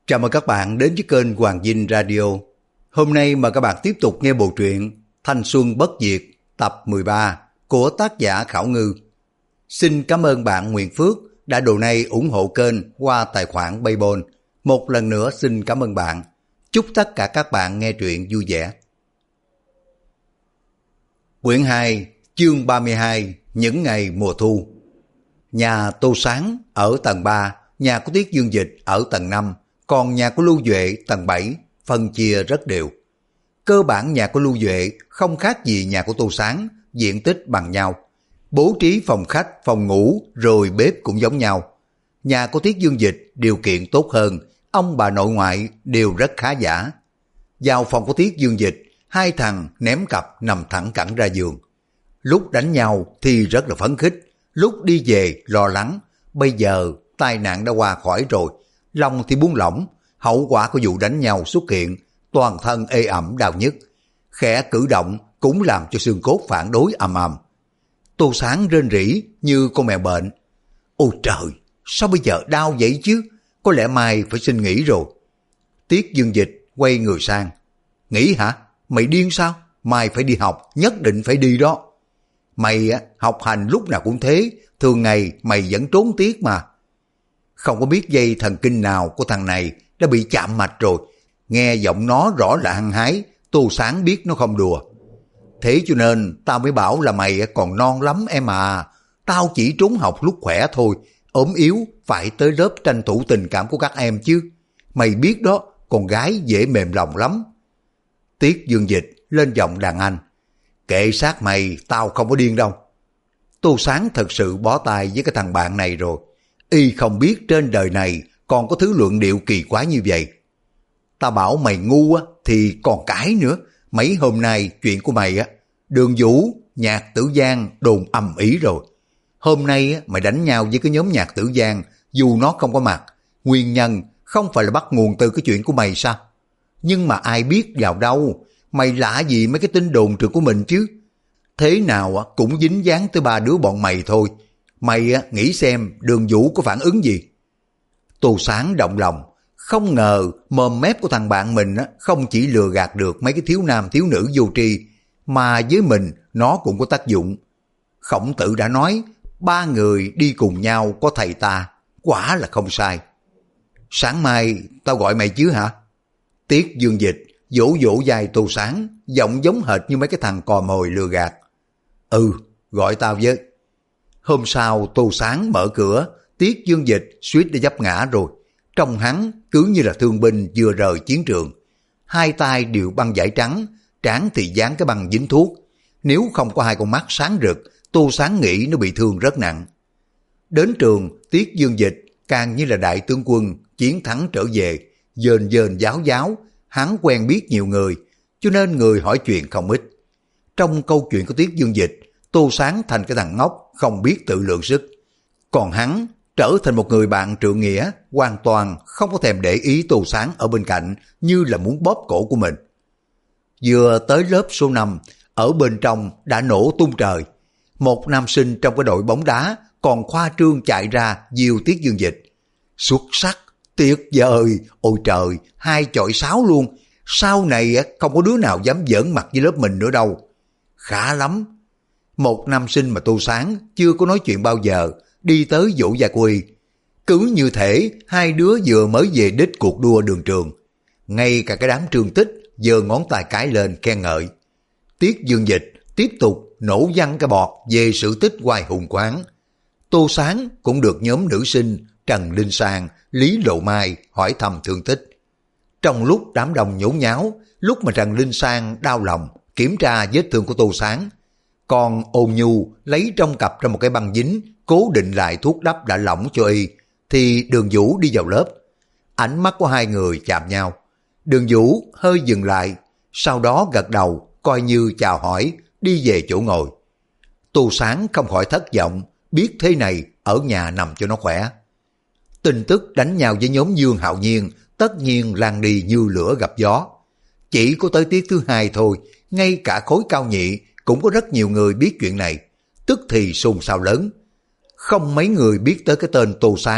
Chào mừng các bạn đến với kênh Hoàng Vinh Radio. Hôm nay mời các bạn tiếp tục nghe bộ truyện Thanh Xuân Bất Diệt tập 13 của tác giả Khảo Ngư. Xin cảm ơn bạn Nguyễn Phước đã donate ủng hộ kênh qua tài khoản PayPal. Một lần nữa xin cảm ơn bạn. Chúc tất cả các bạn nghe truyện vui vẻ. Quyển 2, chương 32, những ngày mùa thu. Nhà Tô Sáng ở tầng 3, nhà của Tiết Dương Dịch ở tầng 5, còn nhà của Lưu Duệ tầng 7, phân chia rất đều. Cơ bản nhà của Lưu Duệ không khác gì nhà của Tô Sáng, diện tích bằng nhau. Bố trí phòng khách, phòng ngủ rồi bếp cũng giống nhau. Nhà của Tiết Dương Dịch điều kiện tốt hơn, ông bà nội ngoại đều rất khá giả. Vào phòng của Tiết Dương Dịch, hai thằng ném cặp nằm thẳng cẳng ra giường. Lúc đánh nhau thì rất là phấn khích, lúc đi về lo lắng. Bây giờ tai nạn đã qua khỏi rồi, lòng thì buông lỏng. Hậu quả của vụ đánh nhau xuất hiện, toàn thân ê ẩm đau nhức, khẽ cử động cũng làm cho xương cốt phản đối ầm ầm. Tô Sáng rên rỉ như con mèo bệnh. Ôi trời, sao bây giờ đau vậy chứ? Có lẽ mai phải xin nghỉ rồi. Tiết Dương Dịch quay người sang. Nghỉ hả? Mày điên sao? Mai phải đi học, nhất định phải đi đó. Mày học hành lúc nào cũng thế, thường ngày mày vẫn trốn tiết mà. Không có biết dây thần kinh nào của thằng này đã bị chạm mạch rồi. Nghe giọng nó rõ là hăng hái, Tô Sáng biết nó không đùa. Thế cho nên tao mới bảo là mày còn non lắm em à. Tao chỉ trốn học lúc khỏe thôi, ốm yếu phải tới lớp tranh thủ tình cảm của các em chứ. Mày biết đó, con gái dễ mềm lòng lắm. Tiết Dương Dịch lên giọng đàn anh. Kệ sát mày, tao không có điên đâu. Tô Sáng thật sự bó tay với cái thằng bạn này rồi. Y không biết trên đời này còn có thứ luận điệu kỳ quái như vậy. Tao bảo mày ngu á thì còn cãi nữa. Mấy hôm nay chuyện của mày á, Đường Vũ, Nhạc Tử Giang đồn ầm ĩ rồi. Hôm nay á, mày đánh nhau với cái nhóm Nhạc Tử Giang dù nó không có mặt. Nguyên nhân không phải là bắt nguồn từ cái chuyện của mày sao? Nhưng mà ai biết vào đâu, mày lạ gì mấy cái tin đồn trường của mình chứ. Thế nào cũng dính dáng tới ba đứa bọn mày thôi. Mày nghĩ xem Đường Vũ có phản ứng gì? Tô Sáng động lòng, không ngờ mồm mép của thằng bạn mình không chỉ lừa gạt được mấy cái thiếu nam thiếu nữ vô tri, mà với mình nó cũng có tác dụng. Khổng Tử đã nói, ba người đi cùng nhau có thầy ta, quả là không sai. Sáng mai tao gọi mày chứ hả? Tiết Dương Dịch vỗ vỗ vai Tô Sáng, giọng giống hệt như mấy cái thằng cò mồi lừa gạt. Ừ, gọi tao với. Hôm sau Tô Sáng mở cửa, Tiết Dương Dịch suýt đã vấp ngã rồi. Trông hắn cứ như là thương binh vừa rời chiến trường. Hai tay đều băng vải trắng, trán thì dán cái băng dính thuốc. Nếu không có hai con mắt sáng rực, Tô Sáng nghĩ nó bị thương rất nặng. Đến trường, Tiết Dương Dịch càng như là đại tướng quân, chiến thắng trở về, dền dền giáo giáo. Hắn quen biết nhiều người, cho nên người hỏi chuyện không ít. Trong câu chuyện của Tiết Dương Dịch, Tô Sáng thành cái thằng ngốc, không biết tự lượng sức. Còn hắn trở thành một người bạn trượng nghĩa, hoàn toàn không có thèm để ý Tô Sáng ở bên cạnh, như là muốn bóp cổ của mình. Vừa tới lớp số 5, ở bên trong đã nổ tung trời. Một nam sinh trong cái đội bóng đá còn khoa trương chạy ra diều Tiết Dương Dịch. Xuất sắc, tuyệt vời, ôi trời, 2-6 luôn. Sau này không có đứa nào dám giỡn mặt với lớp mình nữa đâu. Khá lắm. Một nam sinh mà Tô Sáng chưa có nói chuyện bao giờ, đi tới vỗ vai cô y. Cứ như thể hai đứa vừa mới về đích cuộc đua đường trường. Ngay cả cái đám Trương Tích giơ ngón tay cái lên khen ngợi. Tiết Dương Dịch tiếp tục nổ văng cái bọt về sự tích oai hùng quán. Tô Sáng cũng được nhóm nữ sinh Trần Linh Sang, Lý Lộ Mai hỏi thăm thương tích. Trong lúc đám đông nhốn nháo, lúc mà Trần Linh Sang đau lòng kiểm tra vết thương của Tô Sáng, còn Ôn Nhu lấy trong cặp ra một cái băng dính cố định lại thuốc đắp đã lỏng cho y, thì Đường Vũ đi vào lớp. Ánh mắt của hai người chạm nhau. Đường Vũ hơi dừng lại, sau đó gật đầu coi như chào hỏi, đi về chỗ ngồi. Tô Sáng không khỏi thất vọng, biết thế này ở nhà nằm cho nó khỏe. Tin tức đánh nhau với nhóm Dương Hạo Nhiên tất nhiên lan đi như lửa gặp gió. Chỉ có tới tiết thứ 2 thôi, ngay cả khối cao nhị cũng có rất nhiều người biết chuyện này, tức thì xôn xao lớn. Không mấy người biết tới cái tên Tô Sáng,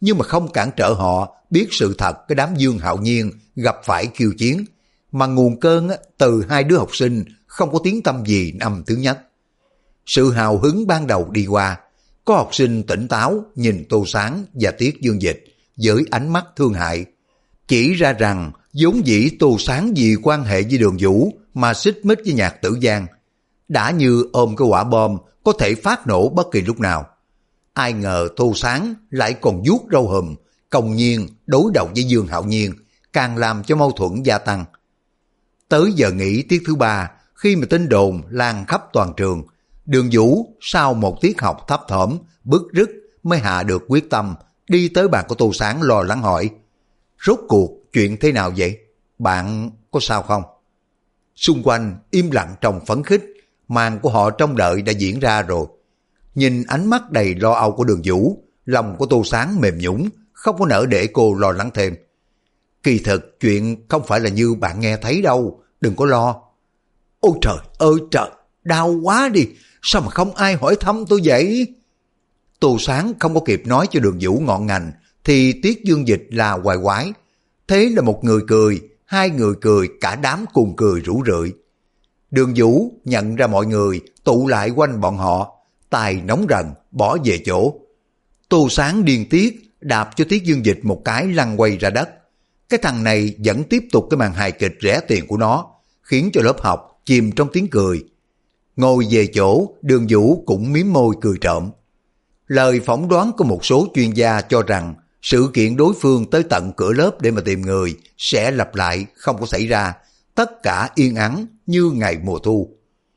nhưng mà không cản trở họ biết sự thật cái đám Dương Hạo Nhiên gặp phải khiêu chiến, mà nguồn cơn từ hai đứa học sinh không có tiếng tăm gì năm thứ nhất. Sự hào hứng ban đầu đi qua, có học sinh tỉnh táo nhìn Tô Sáng và Tiết Dương Dịch với ánh mắt thương hại, chỉ ra rằng vốn dĩ Tô Sáng vì quan hệ với Đường Vũ mà xích mích với Nhạc Tử Giang, đã như ôm cái quả bom có thể phát nổ bất kỳ lúc nào. Ai ngờ Tô Sáng lại còn vuốt râu hùm, công nhiên đối đầu với Dương Hạo Nhiên, càng làm cho mâu thuẫn gia tăng. Tới giờ nghỉ tiết thứ ba, khi mà tin đồn lan khắp toàn trường, Đường Vũ sau một tiết học thấp thỏm, bứt rứt mới hạ được quyết tâm, đi tới bàn của Tô Sáng lo lắng hỏi: rốt cuộc chuyện thế nào vậy? Bạn có sao không? Xung quanh im lặng trong phấn khích, màn của họ trông đợi đã diễn ra rồi. Nhìn ánh mắt đầy lo âu của Đường Vũ, lòng của Tô Sáng mềm nhũn, không có nỡ để cô lo lắng thêm. Kỳ thực chuyện không phải là như bạn nghe thấy đâu, đừng có lo. Ôi trời ơi trời, đau quá đi, sao mà không ai hỏi thăm tôi vậy? Tô Sáng không có kịp nói cho Đường Vũ ngọn ngành, thì Tiết Dương Dịch là hoài quái. Thế là một người cười, hai người cười, cả đám cùng cười rủ rượi. Đường Vũ nhận ra mọi người tụ lại quanh bọn họ, tài nóng rần bỏ về chỗ. Tô Sáng điên tiết đạp cho Tiết Dương Dịch một cái lăn quay ra đất. Cái thằng này vẫn tiếp tục cái màn hài kịch rẻ tiền của nó, khiến cho lớp học chìm trong tiếng cười. Ngồi về chỗ, Đường Vũ cũng mím môi cười trộm. Lời phỏng đoán của một số chuyên gia cho rằng sự kiện đối phương tới tận cửa lớp để mà tìm người sẽ lặp lại không có xảy ra, tất cả yên ắng như ngày mùa thu.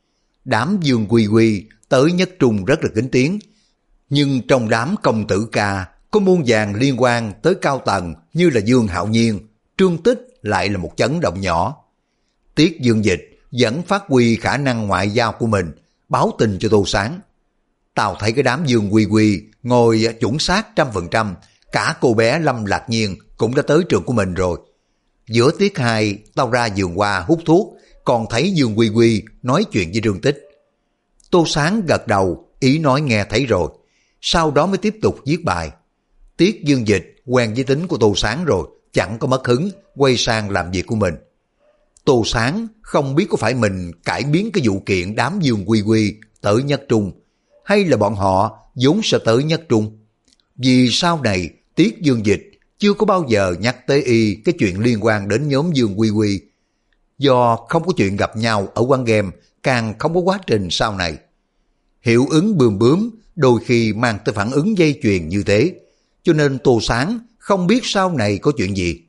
Đám Dương Quy Quy tới nhất trung rất là kính tiếng, nhưng trong đám công tử ca có muôn vàn liên quan tới cao tầng như là Dương Hạo Nhiên, Trương Tích lại là một chấn động nhỏ. Tiết Dương Dịch vẫn phát huy khả năng ngoại giao của mình, báo tin cho Tô Sáng. Tao thấy cái đám Dương Quy Quy ngồi chuẩn xác 100%, cả cô bé Lâm Lạc Nhiên cũng đã tới trường của mình rồi. Giữa tiết 2, tao ra vườn hoa hút thuốc, còn thấy Dương Quy Quy nói chuyện với Trương Tích. Tô Sáng gật đầu, ý nói nghe thấy rồi, sau đó mới tiếp tục viết bài. Tiết Dương Dịch quen với tính của Tô Sáng rồi, chẳng có mất hứng, quay sang làm việc của mình. Tô Sáng không biết có phải mình cải biến cái vụ kiện đám Dương Quy Quy tới nhất trung, hay là bọn họ vốn sẽ tới nhất trung. Vì sau này Tiết Dương Dịch chưa có bao giờ nhắc tới cái chuyện liên quan đến nhóm Dương Quy Quy. Do không có chuyện gặp nhau ở quán game, càng không có quá trình sau này. Hiệu ứng bươm bướm đôi khi mang tới phản ứng dây chuyền như thế, cho nên Tô Sáng không biết sau này có chuyện gì.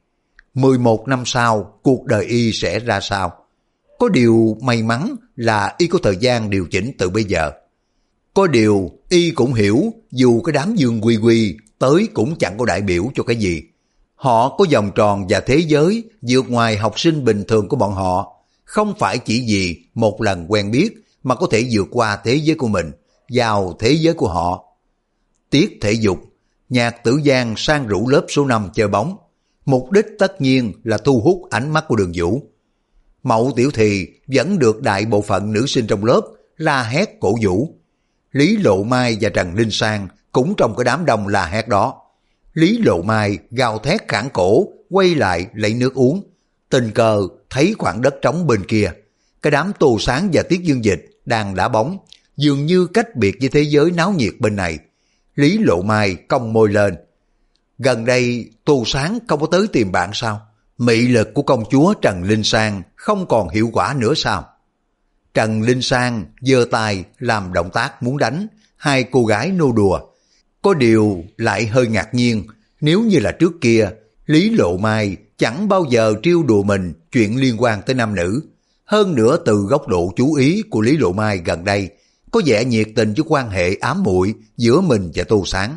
11 năm sau, cuộc đời y sẽ ra sao? Có điều may mắn là y có thời gian điều chỉnh từ bây giờ. Có điều y cũng hiểu dù cái đám Dương Quy Quy tới cũng chẳng có đại biểu cho cái gì. Họ có vòng tròn và thế giới vượt ngoài học sinh bình thường của bọn họ. Không phải chỉ vì một lần quen biết mà có thể vượt qua thế giới của mình, vào thế giới của họ. Tiết thể dục, Nhạc Tử Giang sang rủ lớp số 5 chơi bóng. Mục đích tất nhiên là thu hút ánh mắt của Đường Vũ. Mậu Tiểu Thì vẫn được đại bộ phận nữ sinh trong lớp la hét cổ vũ. Lý Lộ Mai và Trần Linh Sang cũng trong cái đám đông la hét đó. Lý Lộ Mai gào thét khản cổ, quay lại lấy nước uống. Tình cờ thấy khoảng đất trống bên kia, cái đám Tô Sáng và Tiết Dương Dịch đang đá bóng, dường như cách biệt với thế giới náo nhiệt bên này. Lý Lộ Mai cong môi lên. Gần đây Tô Sáng không có tới tìm bạn sao? Mị lực của công chúa Trần Linh Sang không còn hiệu quả nữa sao? Trần Linh Sang giơ tay làm động tác muốn đánh, hai cô gái nô đùa. Có điều lại hơi ngạc nhiên, nếu như là trước kia, Lý Lộ Mai chẳng bao giờ trêu đùa mình chuyện liên quan tới nam nữ. Hơn nữa từ góc độ chú ý của Lý Lộ Mai gần đây, có vẻ nhiệt tình với quan hệ ám muội giữa mình và Tô Sáng.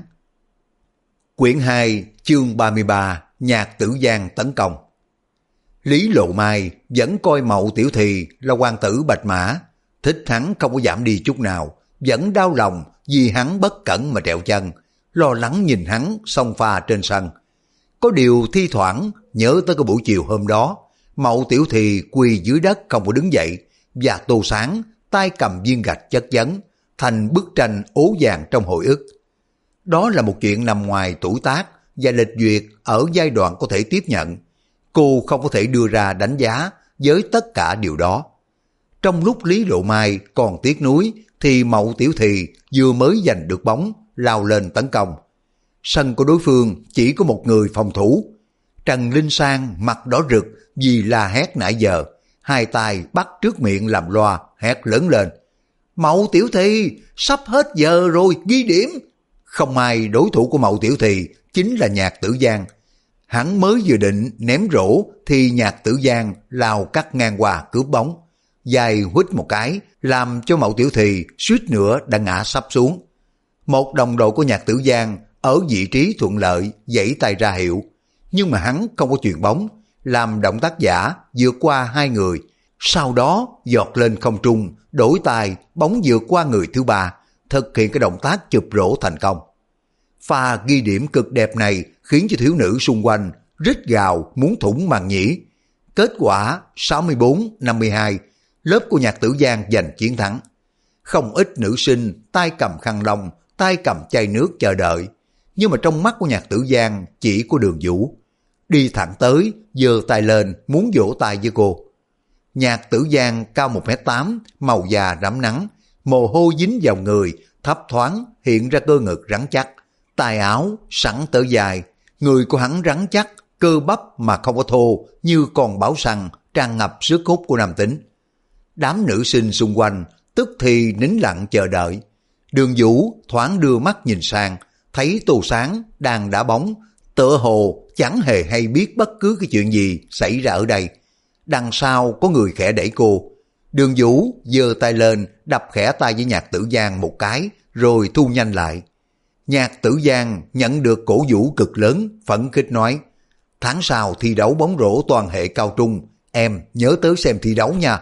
Quyển 2, chương 33, Nhạc Tử Giang tấn công. Lý Lộ Mai vẫn coi Mậu Tiểu Thì là hoàng tử bạch mã, thích hắn không có giảm đi chút nào, vẫn đau lòng vì hắn bất cẩn mà trẹo chân, lo lắng nhìn hắn xông pha trên sân. Có điều thi thoảng nhớ tới cái buổi chiều hôm đó, Mậu Tiểu Thì quỳ dưới đất không có đứng dậy, và Tô Sáng tay cầm viên gạch chất vấn, thành bức tranh ố vàng trong hồi ức. Đó là một chuyện nằm ngoài tuổi tác, và lịch duyệt ở giai đoạn có thể tiếp nhận. Cô không có thể đưa ra đánh giá với tất cả điều đó. Trong lúc Lý Lộ Mai còn tiếc nuối thì Mậu Tiểu Thì vừa mới giành được bóng lao lên tấn công. Sân của đối phương chỉ có một người phòng thủ. Trần Linh Sang mặt đỏ rực vì la hét nãy giờ, hai tay bắt trước miệng làm loa hét lớn lên: Mậu Tiểu Thì, sắp hết giờ rồi, ghi điểm! Không ai đối thủ của Mậu Tiểu Thì chính là Nhạc Tử Giang. Hắn mới vừa định ném rổ thì Nhạc Tử Giang lao cắt ngang qua cướp bóng. Dài huýt một cái làm cho Mậu Tiểu Thì suýt nữa đã ngã sắp xuống. Một đồng đội của Nhạc Tử Giang ở vị trí thuận lợi giãy tay ra hiệu, nhưng mà hắn không có chuyền bóng, làm động tác giả vượt qua hai người, sau đó giọt lên không trung, đổi tay bóng vượt qua người thứ ba, thực hiện cái động tác chụp rổ thành công. Pha ghi điểm cực đẹp này khiến cho thiếu nữ xung quanh rít gào muốn thủng màng nhĩ. Kết quả 64-52, lớp của Nhạc Tử Giang giành chiến thắng. Không ít nữ sinh tay cầm khăn lông, tay cầm chai nước chờ đợi, nhưng mà trong mắt của Nhạc Tử Giang chỉ có Đường Vũ. Đi thẳng tới, giơ tay lên muốn vỗ tay với cô. Nhạc Tử Giang cao 1m8, màu da rám nắng, mồ hôi dính vào người, thấp thoáng hiện ra cơ ngực rắn chắc, tài áo sẵn tới dài, người của hắn rắn chắc, cơ bắp mà không có thô như con báo săn, tràn ngập sức hút của nam tính. Đám nữ sinh xung quanh tức thì nín lặng chờ đợi. Đường Vũ thoáng đưa mắt nhìn sang, thấy Tô Sáng đang đá bóng, tựa hồ chẳng hề hay biết bất cứ cái chuyện gì xảy ra ở đây. Đằng sau có người khẽ đẩy cô. Đường Vũ giơ tay lên đập khẽ tay với Nhạc Tử Giang một cái rồi thu nhanh lại. Nhạc Tử Giang nhận được cổ vũ cực lớn, phấn khích nói: tháng sau thi đấu bóng rổ toàn hệ cao trung, em nhớ tới xem thi đấu nha.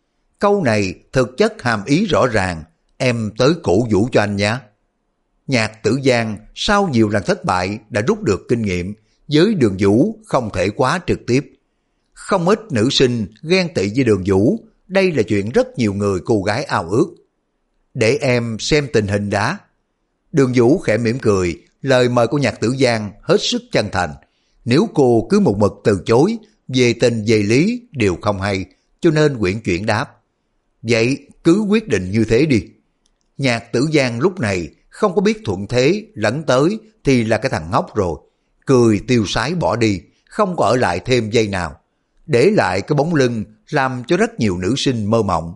Câu này thực chất hàm ý rõ ràng, em tới cổ vũ cho anh nhé. Nhạc Tử Giang sau nhiều lần thất bại đã rút được kinh nghiệm, với Đường Vũ không thể quá trực tiếp. Không ít nữ sinh ghen tị với Đường Vũ, đây là chuyện rất nhiều người cô gái ao ước. Để em xem tình hình đã. Đường Vũ khẽ mỉm cười, lời mời của Nhạc Tử Giang hết sức chân thành. Nếu cô cứ một mực từ chối, về tình về lý đều không hay, cho nên quyển chuyển đáp: vậy cứ quyết định như thế đi. Nhạc Tử Giang lúc này không có biết thuận thế lẫn tới thì là cái thằng ngốc rồi, cười tiêu sái bỏ đi, không có ở lại thêm giây nào, để lại cái bóng lưng làm cho rất nhiều nữ sinh mơ mộng.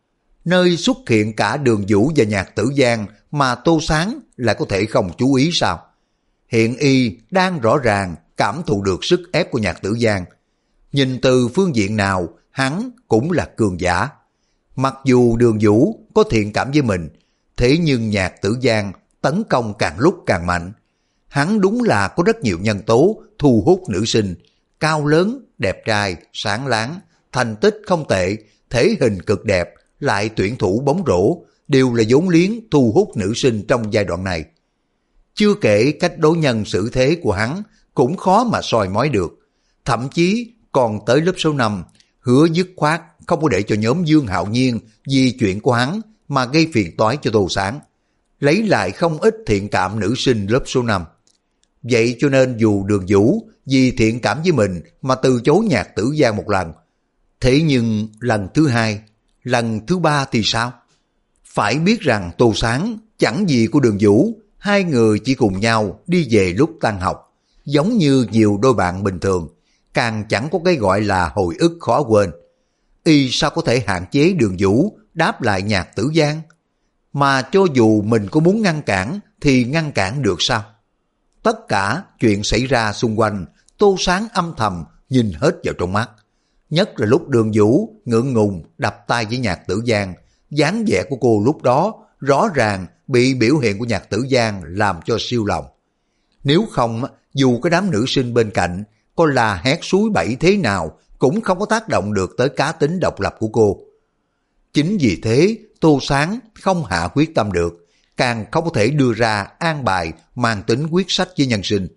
Nơi xuất hiện cả Đường Vũ và Nhạc Tử Giang mà Tô Sáng lại có thể không chú ý sao? Hiện y đang rõ ràng cảm thụ được sức ép của Nhạc Tử Giang. Nhìn từ phương diện nào, hắn cũng là cường giả. Mặc dù Đường Vũ có thiện cảm với mình, thế nhưng Nhạc Tử Giang tấn công càng lúc càng mạnh. Hắn đúng là có rất nhiều nhân tố thu hút nữ sinh, cao lớn, đẹp trai, sáng láng, thành tích không tệ, thể hình cực đẹp, lại tuyển thủ bóng rổ, đều là vốn liếng thu hút nữ sinh trong giai đoạn này. Chưa kể cách đối nhân xử thế của hắn cũng khó mà soi mói được. Thậm chí còn tới lớp số 5, hứa dứt khoát không có để cho nhóm Dương Hạo Nhiên vì chuyện của hắn mà gây phiền toái cho Tô Sáng, lấy lại không ít thiện cảm nữ sinh lớp số 5. Vậy cho nên dù Đường Vũ vì thiện cảm với mình mà từ chối Nhạc Tử Giang một lần, thế nhưng lần thứ hai, lần thứ ba thì sao? Phải biết rằng Tô Sáng chẳng gì của Đường Vũ, hai người chỉ cùng nhau đi về lúc tan học, giống như nhiều đôi bạn bình thường, càng chẳng có cái gọi là hồi ức khó quên. Y sao có thể hạn chế Đường Vũ đáp lại Nhạc Tử Giang? Mà cho dù mình có muốn ngăn cản thì ngăn cản được sao? Tất cả chuyện xảy ra xung quanh, Tô Sáng âm thầm nhìn hết vào trong mắt. Nhất là lúc Đường Vũ ngượng ngùng đập tay với Nhạc Tử Giang, dáng vẻ của cô lúc đó rõ ràng bị biểu hiện của Nhạc Tử Giang làm cho siêu lòng. Nếu không, dù cái đám nữ sinh bên cạnh có là hét suối bẫy thế nào cũng không có tác động được tới cá tính độc lập của cô. Chính vì thế, Tô Sáng không hạ quyết tâm được, càng không có thể đưa ra an bài mang tính quyết sách với nhân sinh.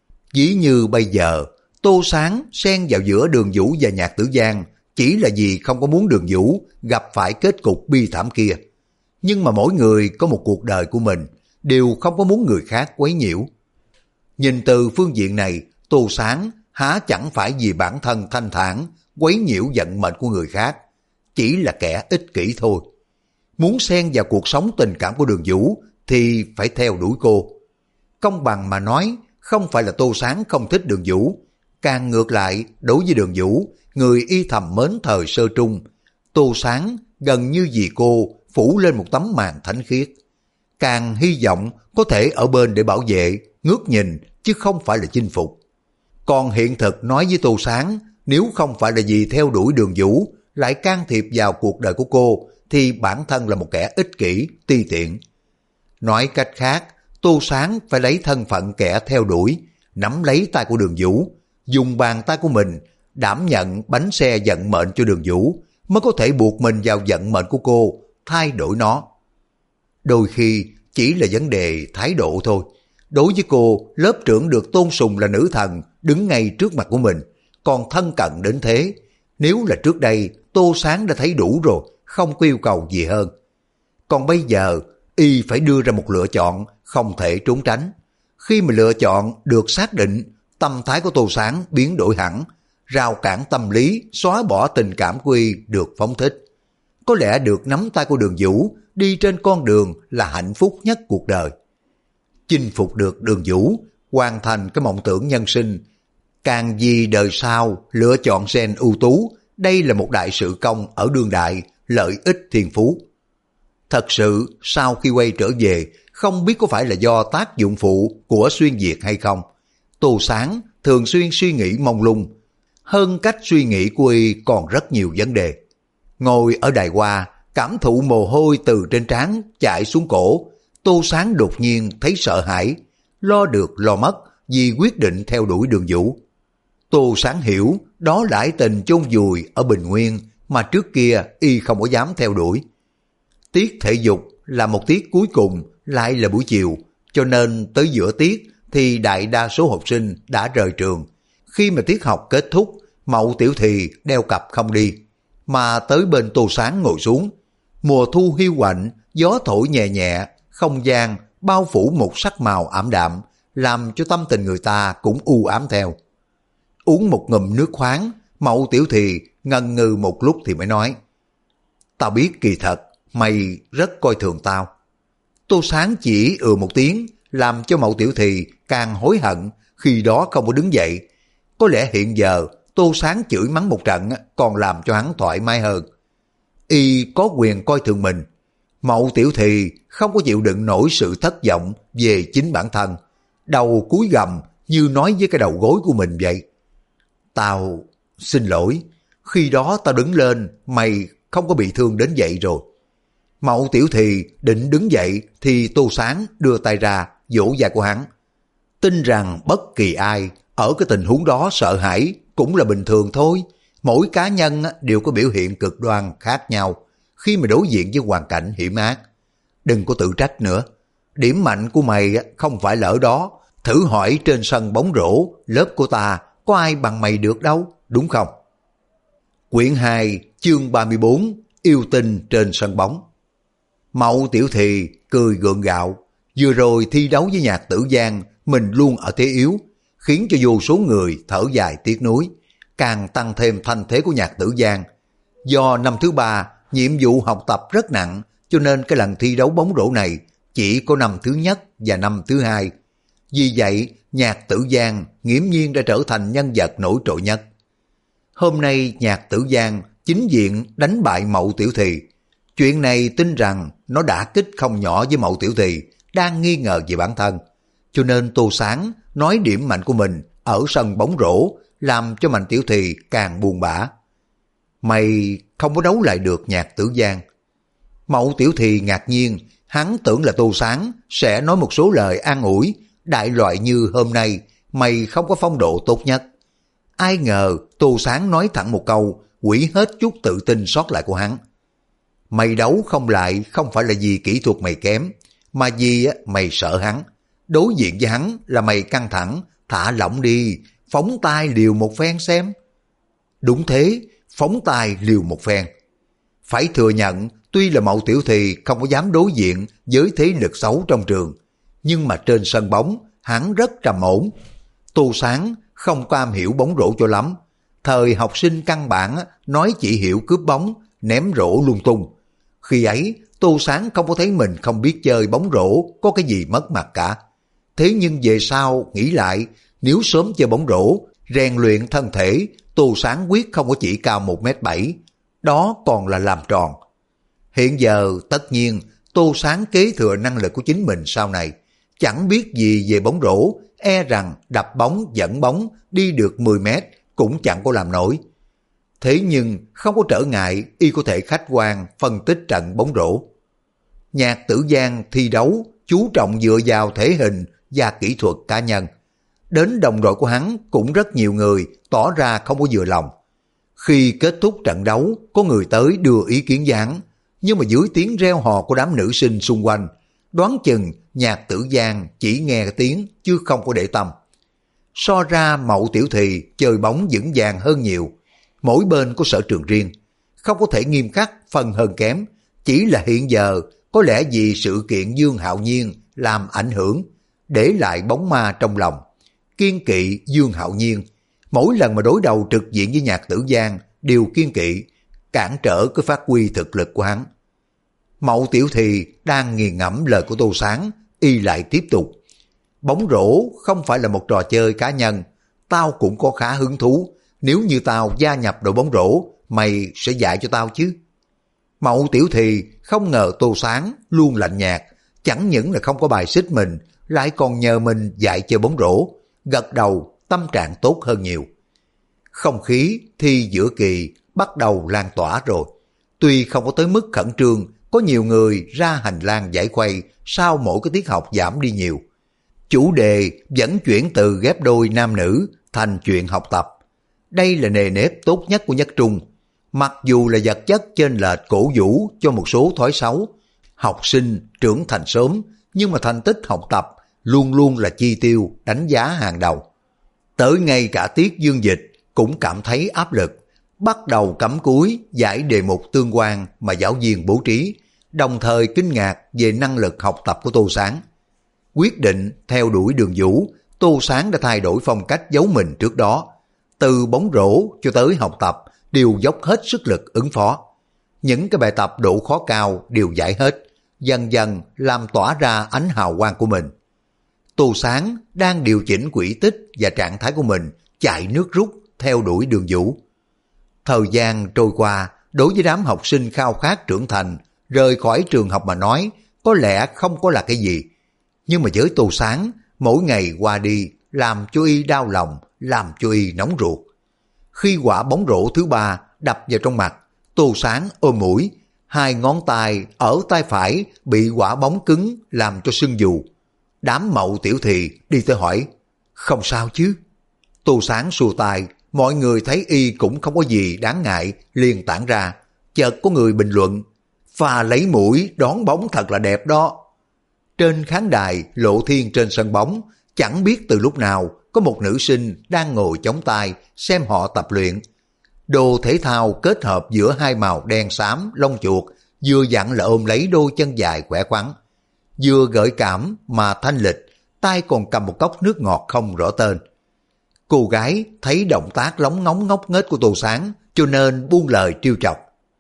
Ví như bây giờ, Tô Sáng xen vào giữa Đường Vũ và Nhạc Tử Giang chỉ là vì không có muốn Đường Vũ gặp phải kết cục bi thảm kia. Nhưng mà mỗi người có một cuộc đời của mình, đều không có muốn người khác quấy nhiễu. Nhìn từ phương diện này, Tô Sáng há chẳng phải vì bản thân thanh thản, quấy nhiễu vận mệnh của người khác, chỉ là kẻ ích kỷ thôi. Muốn xen vào cuộc sống tình cảm của Đường Vũ thì phải theo đuổi cô. Công bằng mà nói, không phải là Tô Sáng không thích Đường Vũ, càng ngược lại, đối với Đường Vũ, người y thầm mến thời sơ trung, Tô Sáng gần như vì cô phủ lên một tấm màn thánh khiết. Càng hy vọng có thể ở bên để bảo vệ, ngước nhìn, chứ không phải là chinh phục. Còn hiện thực nói với Tô Sáng, nếu không phải là vì theo đuổi Đường Vũ, lại can thiệp vào cuộc đời của cô, thì bản thân là một kẻ ích kỷ, ti tiện. Nói cách khác, Tô Sáng phải lấy thân phận kẻ theo đuổi, nắm lấy tay của Đường Vũ, dùng bàn tay của mình đảm nhận bánh xe vận mệnh cho Đường Vũ, mới có thể buộc mình vào vận mệnh của cô, thay đổi nó. Đôi khi chỉ là vấn đề thái độ thôi. Đối với cô, lớp trưởng được tôn sùng là nữ thần đứng ngay trước mặt của mình, còn thân cận đến thế. Nếu là trước đây, Tô Sáng đã thấy đủ rồi, không có yêu cầu gì hơn. Còn bây giờ, y phải đưa ra một lựa chọn, không thể trốn tránh. Khi mà lựa chọn được xác định, tâm thái của Tô Sáng biến đổi hẳn, rào cản tâm lý, xóa bỏ tình cảm của y được phóng thích. Có lẽ được nắm tay của Đường Vũ, đi trên con đường là hạnh phúc nhất cuộc đời. Chinh phục được Đường Vũ, hoàn thành cái mộng tưởng nhân sinh, càng vì đời sau lựa chọn gen ưu tú, đây là một đại sự công ở đương đại, lợi ích thiên phú. Thật sự, sau khi quay trở về, không biết có phải là do tác dụng phụ của xuyên việt hay không, Tô Sáng thường xuyên suy nghĩ mông lung. Hơn cách suy nghĩ của y còn rất nhiều vấn đề. Ngồi ở đài hoa, cảm thụ mồ hôi từ trên trán chạy xuống cổ, Tô Sáng đột nhiên thấy sợ hãi, lo được lo mất vì quyết định theo đuổi Đường Vũ. Tô Sáng hiểu đó là ái tình chôn vùi ở Bình Nguyên mà trước kia y không có dám theo đuổi. Tiết thể dục là một tiết cuối cùng, lại là buổi chiều, cho nên tới giữa tiết thì đại đa số học sinh đã rời trường. Khi mà tiết học kết thúc, Mậu Tiểu Thì đeo cặp không đi, mà tới bên Tô Sáng ngồi xuống. Mùa thu hiu quạnh, gió thổi nhẹ nhẹ, không gian bao phủ một sắc màu ảm đạm, làm cho tâm tình người ta cũng u ám theo. Uống một ngụm nước khoáng, Mậu Tiểu Thì ngần ngừ một lúc thì mới nói: "Tao biết kỳ thật, mày rất coi thường tao." Tô Sáng chỉ một tiếng, làm cho Mậu Tiểu Thì càng hối hận khi đó không có đứng dậy. Có lẽ hiện giờ Tô Sáng chửi mắng một trận còn làm cho hắn thoải mái hơn. Y có quyền coi thường mình. Mậu Tiểu Thì không có chịu đựng nổi sự thất vọng về chính bản thân, đầu cúi gằm như nói với cái đầu gối của mình vậy: "Tao xin lỗi, khi đó tao đứng lên mày không có bị thương đến vậy rồi." Mậu Tiểu Thì định đứng dậy thì Tô Sáng đưa tay ra vỗ vai của hắn. Tin rằng bất kỳ ai ở cái tình huống đó sợ hãi cũng là bình thường thôi. Mỗi cá nhân đều có biểu hiện cực đoan khác nhau khi mà đối diện với hoàn cảnh hiểm ác. Đừng có tự trách nữa. Điểm mạnh của mày không phải là ở đó. Thử hỏi trên sân bóng rổ lớp của ta có ai bằng mày được đâu, đúng không? Quyển 2 chương 34 Yêu tinh trên sân bóng. Mậu Tiểu Thì cười gượng gạo. Vừa rồi thi đấu với Nhạc Tử Giang, mình luôn ở thế yếu, khiến cho vô số người thở dài tiếc nuối, càng tăng thêm thanh thế của Nhạc Tử Giang. Do năm thứ 3, nhiệm vụ học tập rất nặng, cho nên cái lần thi đấu bóng rổ này chỉ có năm thứ nhất và năm thứ 2. Vì vậy, Nhạc Tử Giang nghiễm nhiên đã trở thành nhân vật nổi trội nhất. Hôm nay Nhạc Tử Giang chính diện đánh bại Mậu Tiểu Thì. Chuyện này tin rằng nó đã kích không nhỏ với Mậu Tiểu Thì đang nghi ngờ về bản thân. Cho nên Tô Sáng nói điểm mạnh của mình ở sân bóng rổ, làm cho Mạnh Tiểu Thì càng buồn bã. Mày không có đấu lại được Nhạc Tử Giang. Mậu Tiểu Thì ngạc nhiên, hắn tưởng là Tô Sáng sẽ nói một số lời an ủi, đại loại như hôm nay mày không có phong độ tốt nhất. Ai ngờ Tô Sáng nói thẳng một câu, hủy hết chút tự tin sót lại của hắn. Mày đấu không lại không phải là vì kỹ thuật mày kém, mà vì mày sợ hắn. Đối diện với hắn là mày căng thẳng, thả lỏng đi, phóng tay liều một phen xem. Đúng thế, phóng tay liều một phen. Phải thừa nhận, tuy là Mậu Tiểu Thì không có dám đối diện với thế lực xấu trong trường, nhưng mà trên sân bóng, hắn rất trầm ổn. Tô Sáng không có am hiểu bóng rổ cho lắm. Thời học sinh căn bản nói chỉ hiểu cướp bóng, ném rổ lung tung. Khi ấy, Tô Sáng không có thấy mình không biết chơi bóng rổ có cái gì mất mặt cả. Thế nhưng về sau nghĩ lại, nếu sớm chơi bóng rổ, rèn luyện thân thể, Tô Sáng quyết không có chỉ cao 1m7, đó còn là làm tròn. Hiện giờ tất nhiên Tô Sáng kế thừa năng lực của chính mình sau này, chẳng biết gì về bóng rổ, e rằng đập bóng, dẫn bóng, đi được 10 mét cũng chẳng có làm nổi. Thế nhưng không có trở ngại, y có thể khách quan phân tích trận bóng rổ. Nhạc Tử Giang thi đấu chú trọng dựa vào thể hình và kỹ thuật cá nhân. Đến đồng đội của hắn cũng rất nhiều người tỏ ra không có vừa lòng. Khi kết thúc trận đấu, có người tới đưa ý kiến với hắn, nhưng mà dưới tiếng reo hò của đám nữ sinh xung quanh, đoán chừng Nhạc Tử Giang chỉ nghe tiếng chứ không có để tâm. So ra Mậu Tiểu Thì chơi bóng vững vàng hơn nhiều, mỗi bên có sở trường riêng, không có thể nghiêm khắc phân hơn kém, chỉ là hiện giờ có lẽ vì sự kiện Dương Hạo Nhiên làm ảnh hưởng, để lại bóng ma trong lòng, kiên kỵ Dương Hạo Nhiên. Mỗi lần mà đối đầu trực diện với Nhạc Tử Giang đều kiên kỵ, cản trở cái phát huy thực lực của hắn. Mậu Tiểu Thì đang nghiền ngẫm lời của Tô Sáng, y lại tiếp tục. Bóng rổ không phải là một trò chơi cá nhân, tao cũng có khá hứng thú, nếu như tao gia nhập đội bóng rổ, mày sẽ dạy cho tao chứ. Mậu Tiểu Thì không ngờ Tô Sáng luôn lạnh nhạt, chẳng những là không có bài xích mình, lại còn nhờ mình dạy chơi bóng rổ, gật đầu, tâm trạng tốt hơn nhiều. Không khí thi giữa kỳ bắt đầu lan tỏa rồi. Tuy không có tới mức khẩn trương, có nhiều người ra hành lang giải khuây sau mỗi cái tiết học giảm đi nhiều. Chủ đề vẫn chuyển từ ghép đôi nam nữ thành chuyện học tập. Đây là nề nếp tốt nhất của Nhất Trung. Mặc dù là vật chất chênh lệch cổ vũ cho một số thói xấu, học sinh trưởng thành sớm, nhưng mà thành tích học tập luôn luôn là chi tiêu đánh giá hàng đầu. Tới ngay cả Tiết Dương Dịch cũng cảm thấy áp lực, bắt đầu cắm cúi giải đề mục tương quan mà giáo viên bố trí, đồng thời kinh ngạc về năng lực học tập của Tô Sáng. Quyết định theo đuổi đường vũ, Tô Sáng đã thay đổi phong cách giấu mình trước đó. Từ bóng rổ cho tới học tập đều dốc hết sức lực ứng phó. Những cái bài tập độ khó cao đều giải hết, dần dần làm tỏa ra ánh hào quang của mình. Tô Sáng đang điều chỉnh quỹ tích và trạng thái của mình, chạy nước rút theo đuổi đường vũ. Thời gian trôi qua, đối với đám học sinh khao khát trưởng thành, rời khỏi trường học mà nói, có lẽ không có là cái gì. Nhưng mà với Tô Sáng, mỗi ngày qua đi, làm cho y đau lòng, làm cho y nóng ruột. Khi quả bóng rổ thứ 3 đập vào trong mặt, Tô Sáng ôm mũi, 2 ngón tay ở tay phải bị quả bóng cứng làm cho sưng vù. Đám Mậu Tiểu Thì đi tới hỏi, không sao chứ? Tô Sáng xua tay, mọi người thấy y cũng không có gì đáng ngại, liền tản ra. Chợt có người bình luận, pha lấy mũi đón bóng thật là đẹp đó. Trên khán đài Lộ Thiên trên sân bóng, chẳng biết từ lúc nào có một nữ sinh đang ngồi chống tay xem họ tập luyện. Đồ thể thao kết hợp giữa hai màu đen xám lông chuột, vừa dặn là ôm lấy đôi chân dài khỏe khoắn. Vừa gợi cảm mà thanh lịch, tay còn cầm một cốc nước ngọt không rõ tên. Cô gái thấy động tác lóng ngóng ngốc nghếch của Tô Sáng, cho nên buông lời trêu chọc.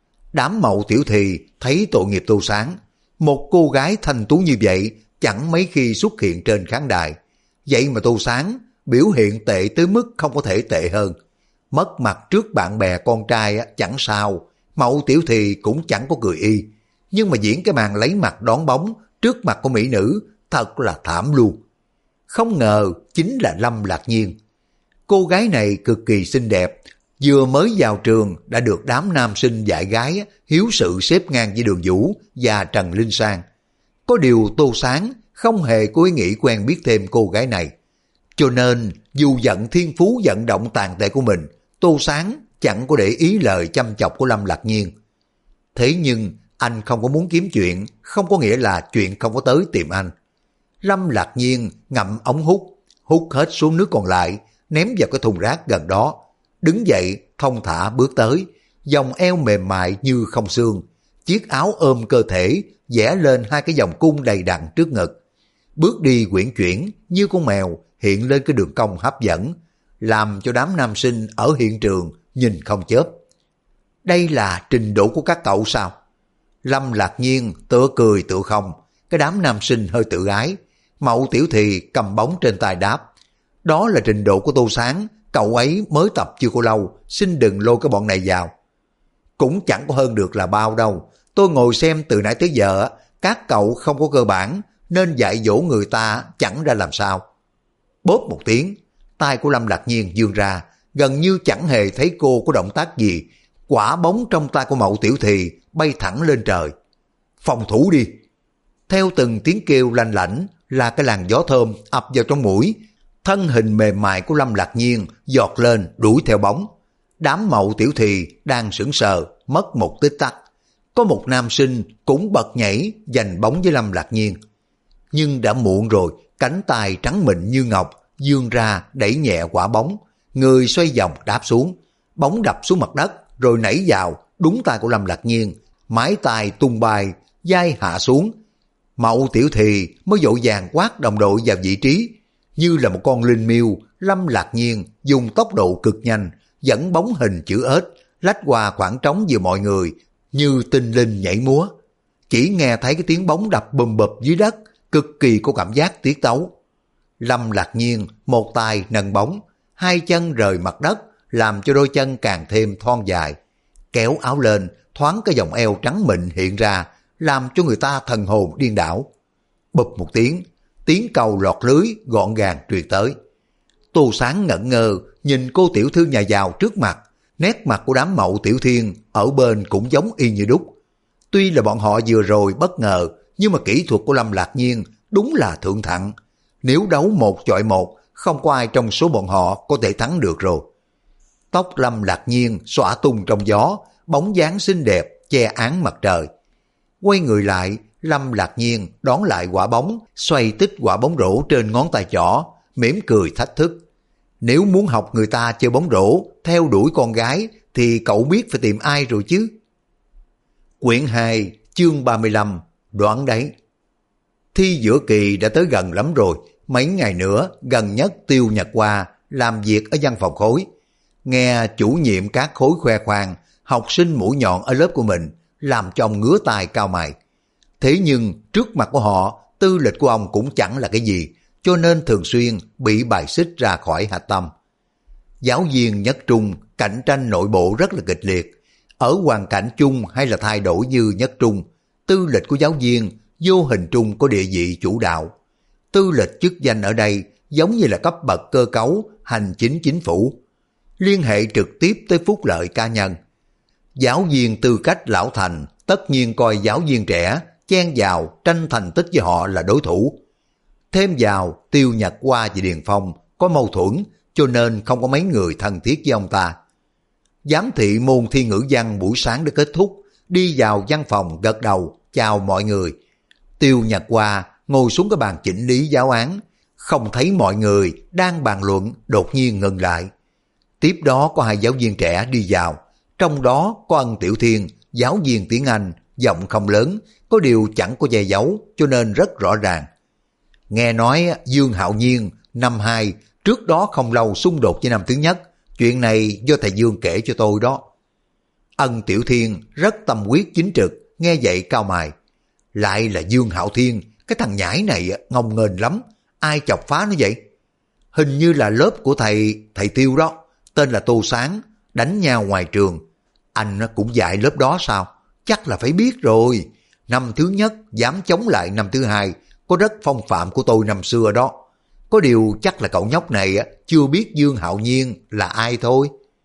Đám Mậu Tiểu Thì thấy tội nghiệp Tô Sáng, một cô gái thanh tú như vậy chẳng mấy khi xuất hiện trên khán đài. Vậy mà Tô Sáng biểu hiện tệ tới mức không có thể tệ hơn. Mất mặt trước bạn bè con trai chẳng sao, Mậu Tiểu Thì cũng chẳng có cười y. Nhưng mà diễn cái màn lấy mặt đón bóng trước mặt của mỹ nữ thật là thảm luôn. Không ngờ chính là Lâm Lạc Nhiên. Cô gái này cực kỳ xinh đẹp, vừa mới vào trường đã được đám nam sinh dạy gái hiếu sự xếp ngang với Đường Vũ và Trần Linh Sang. Có điều Tô Sáng không hề có ý nghĩ quen biết thêm cô gái này. Cho nên dù giận thiên phú vận động tàn tệ của mình, Tô Sáng chẳng có để ý lời chăm chọc của Lâm Lạc Nhiên. Thế nhưng anh không có muốn kiếm chuyện, không có nghĩa là chuyện không có tới tìm anh. Lâm Lạc Nhiên ngậm ống hút hết số nước còn lại, ném vào cái thùng rác gần đó. Đứng dậy, thong thả bước tới, vòng eo mềm mại như không xương, chiếc áo ôm cơ thể, vẽ lên 2 cái vòng cung đầy đặn trước ngực. bước đi quyển chuyển như con mèo hiện lên cái đường cong hấp dẫn, làm cho đám nam sinh ở hiện trường nhìn không chớp. Đây là trình độ của các cậu sao? Lâm Lạc Nhiên tựa cười tựa không, cái đám nam sinh hơi tự ái. Mậu Tiểu Thì cầm bóng trên tay đáp, đó là trình độ của Tô Sáng, cậu ấy mới tập chưa có lâu, xin đừng lôi cái bọn này vào. Cũng chẳng có hơn được là bao đâu, tôi ngồi xem từ nãy tới giờ, các cậu không có cơ bản, nên dạy dỗ người ta chẳng ra làm sao. Bóp một tiếng, tay của Lâm Lạc Nhiên vươn ra, gần như chẳng hề thấy cô có động tác gì, quả bóng trong tay của Mậu Tiểu Thì bay thẳng lên trời. Phòng thủ đi! Theo từng tiếng kêu lanh lảnh là cái làn gió thơm ập vào trong mũi, thân hình mềm mại của Lâm Lạc Nhiên giọt lên đuổi theo bóng. Đám Mậu Tiểu Thì đang sững sờ, mất một tích tắc. Có một nam sinh cũng bật nhảy giành bóng với Lâm Lạc Nhiên. Nhưng đã muộn rồi, cánh tay trắng mịn như ngọc, vươn ra đẩy nhẹ quả bóng, người xoay vòng đáp xuống. Bóng đập xuống mặt đất, rồi nảy vào, đúng tay của Lâm Lạc Nhiên, mái tay tung bay, vai hạ xuống. Mậu Tiểu Thì mới vội vàng quát đồng đội vào vị trí. Như là một con linh miêu, Lâm Lạc Nhiên dùng tốc độ cực nhanh, dẫn bóng hình chữ ếch, lách qua khoảng trống giữa mọi người, như tinh linh nhảy múa. Chỉ nghe thấy cái tiếng bóng đập bùm bụp dưới đất, cực kỳ có cảm giác tiết tấu. Lâm Lạc Nhiên một tay nâng bóng, hai chân rời mặt đất, làm cho đôi chân càng thêm thon dài. Kéo áo lên, thoáng cái vòng eo trắng mịn hiện ra, làm cho người ta thần hồn điên đảo. Bụp một tiếng cầu lọt lưới gọn gàng truyền tới. Tô Sáng ngẩn ngơ nhìn cô tiểu thư nhà giàu trước mặt, nét mặt của đám Mậu Tiểu Thiên ở bên cũng giống y như đúc. Tuy là bọn họ vừa rồi bất ngờ, nhưng mà kỹ thuật của Lâm Lạc Nhiên đúng là thượng thặng. Nếu đấu 1 chọi 1, không có ai trong số bọn họ có thể thắng được rồi. Tóc Lâm Lạc Nhiên xõa tung trong gió, bóng dáng xinh đẹp che án mặt trời. Quay người lại, Lâm Lạc Nhiên đón lại quả bóng, xoay tích quả bóng rổ trên ngón tay trỏ, mỉm cười thách thức. Nếu muốn học người ta chơi bóng rổ, theo đuổi con gái, thì cậu biết phải tìm ai rồi chứ? Quyển 2, chương 35, đoán đấy. Thi giữa kỳ đã tới gần lắm rồi, mấy ngày nữa gần nhất Tiêu Nhật Hoa làm việc ở văn phòng khối. Nghe chủ nhiệm các khối khoe khoang học sinh mũi nhọn ở lớp của mình, làm cho ông ngứa tai cao mày. Thế nhưng trước mặt của họ, tư lịch của ông cũng chẳng là cái gì, cho nên thường xuyên bị bài xích ra khỏi hạch tâm. Giáo viên nhất trung cạnh tranh nội bộ rất là kịch liệt. Ở hoàn cảnh chung hay là thay đổi như nhất trung, tư lịch của giáo viên vô hình trung có địa vị chủ đạo. Tư lịch chức danh ở đây giống như là cấp bậc cơ cấu hành chính chính phủ, liên hệ trực tiếp tới phúc lợi cá nhân. Giáo viên tư cách lão thành tất nhiên coi giáo viên trẻ chen vào tranh thành tích với họ là đối thủ. Thêm vào Tiêu Nhật Hoa và Điền Phong có mâu thuẫn, cho nên không có mấy người thân thiết với ông ta. Giám thị môn thi ngữ văn buổi sáng đã kết thúc, đi vào văn phòng gật đầu chào mọi người. Tiêu Nhật Hoa ngồi xuống cái bàn chỉnh lý giáo án, không thấy mọi người đang bàn luận, đột nhiên ngừng lại. Tiếp đó có hai giáo viên trẻ đi vào, trong đó có Ân Tiểu Thiên, giáo viên tiếng Anh, giọng không lớn, có điều chẳng có che giấu, cho nên rất rõ ràng. Nghe nói Dương Hạo Nhiên năm 2 trước đó không lâu xung đột với năm thứ nhất, chuyện này do thầy Dương kể cho tôi đó. Ân Tiểu Thiên rất tâm quyết chính trực, nghe vậy cao mày. Lại là Dương Hạo Thiên, cái thằng nhãi này ngông nghênh lắm, ai chọc phá nó vậy? Hình như là lớp của thầy Tiêu đó, tên là Tô Sáng, đánh nhau ngoài trường. Anh cũng dạy lớp đó sao? Chắc là phải biết rồi. Năm thứ nhất dám chống lại năm thứ hai, có rất phong phạm của tôi năm xưa đó. Có điều chắc là cậu nhóc này chưa biết Dương Hạo Nhiên là ai thôi.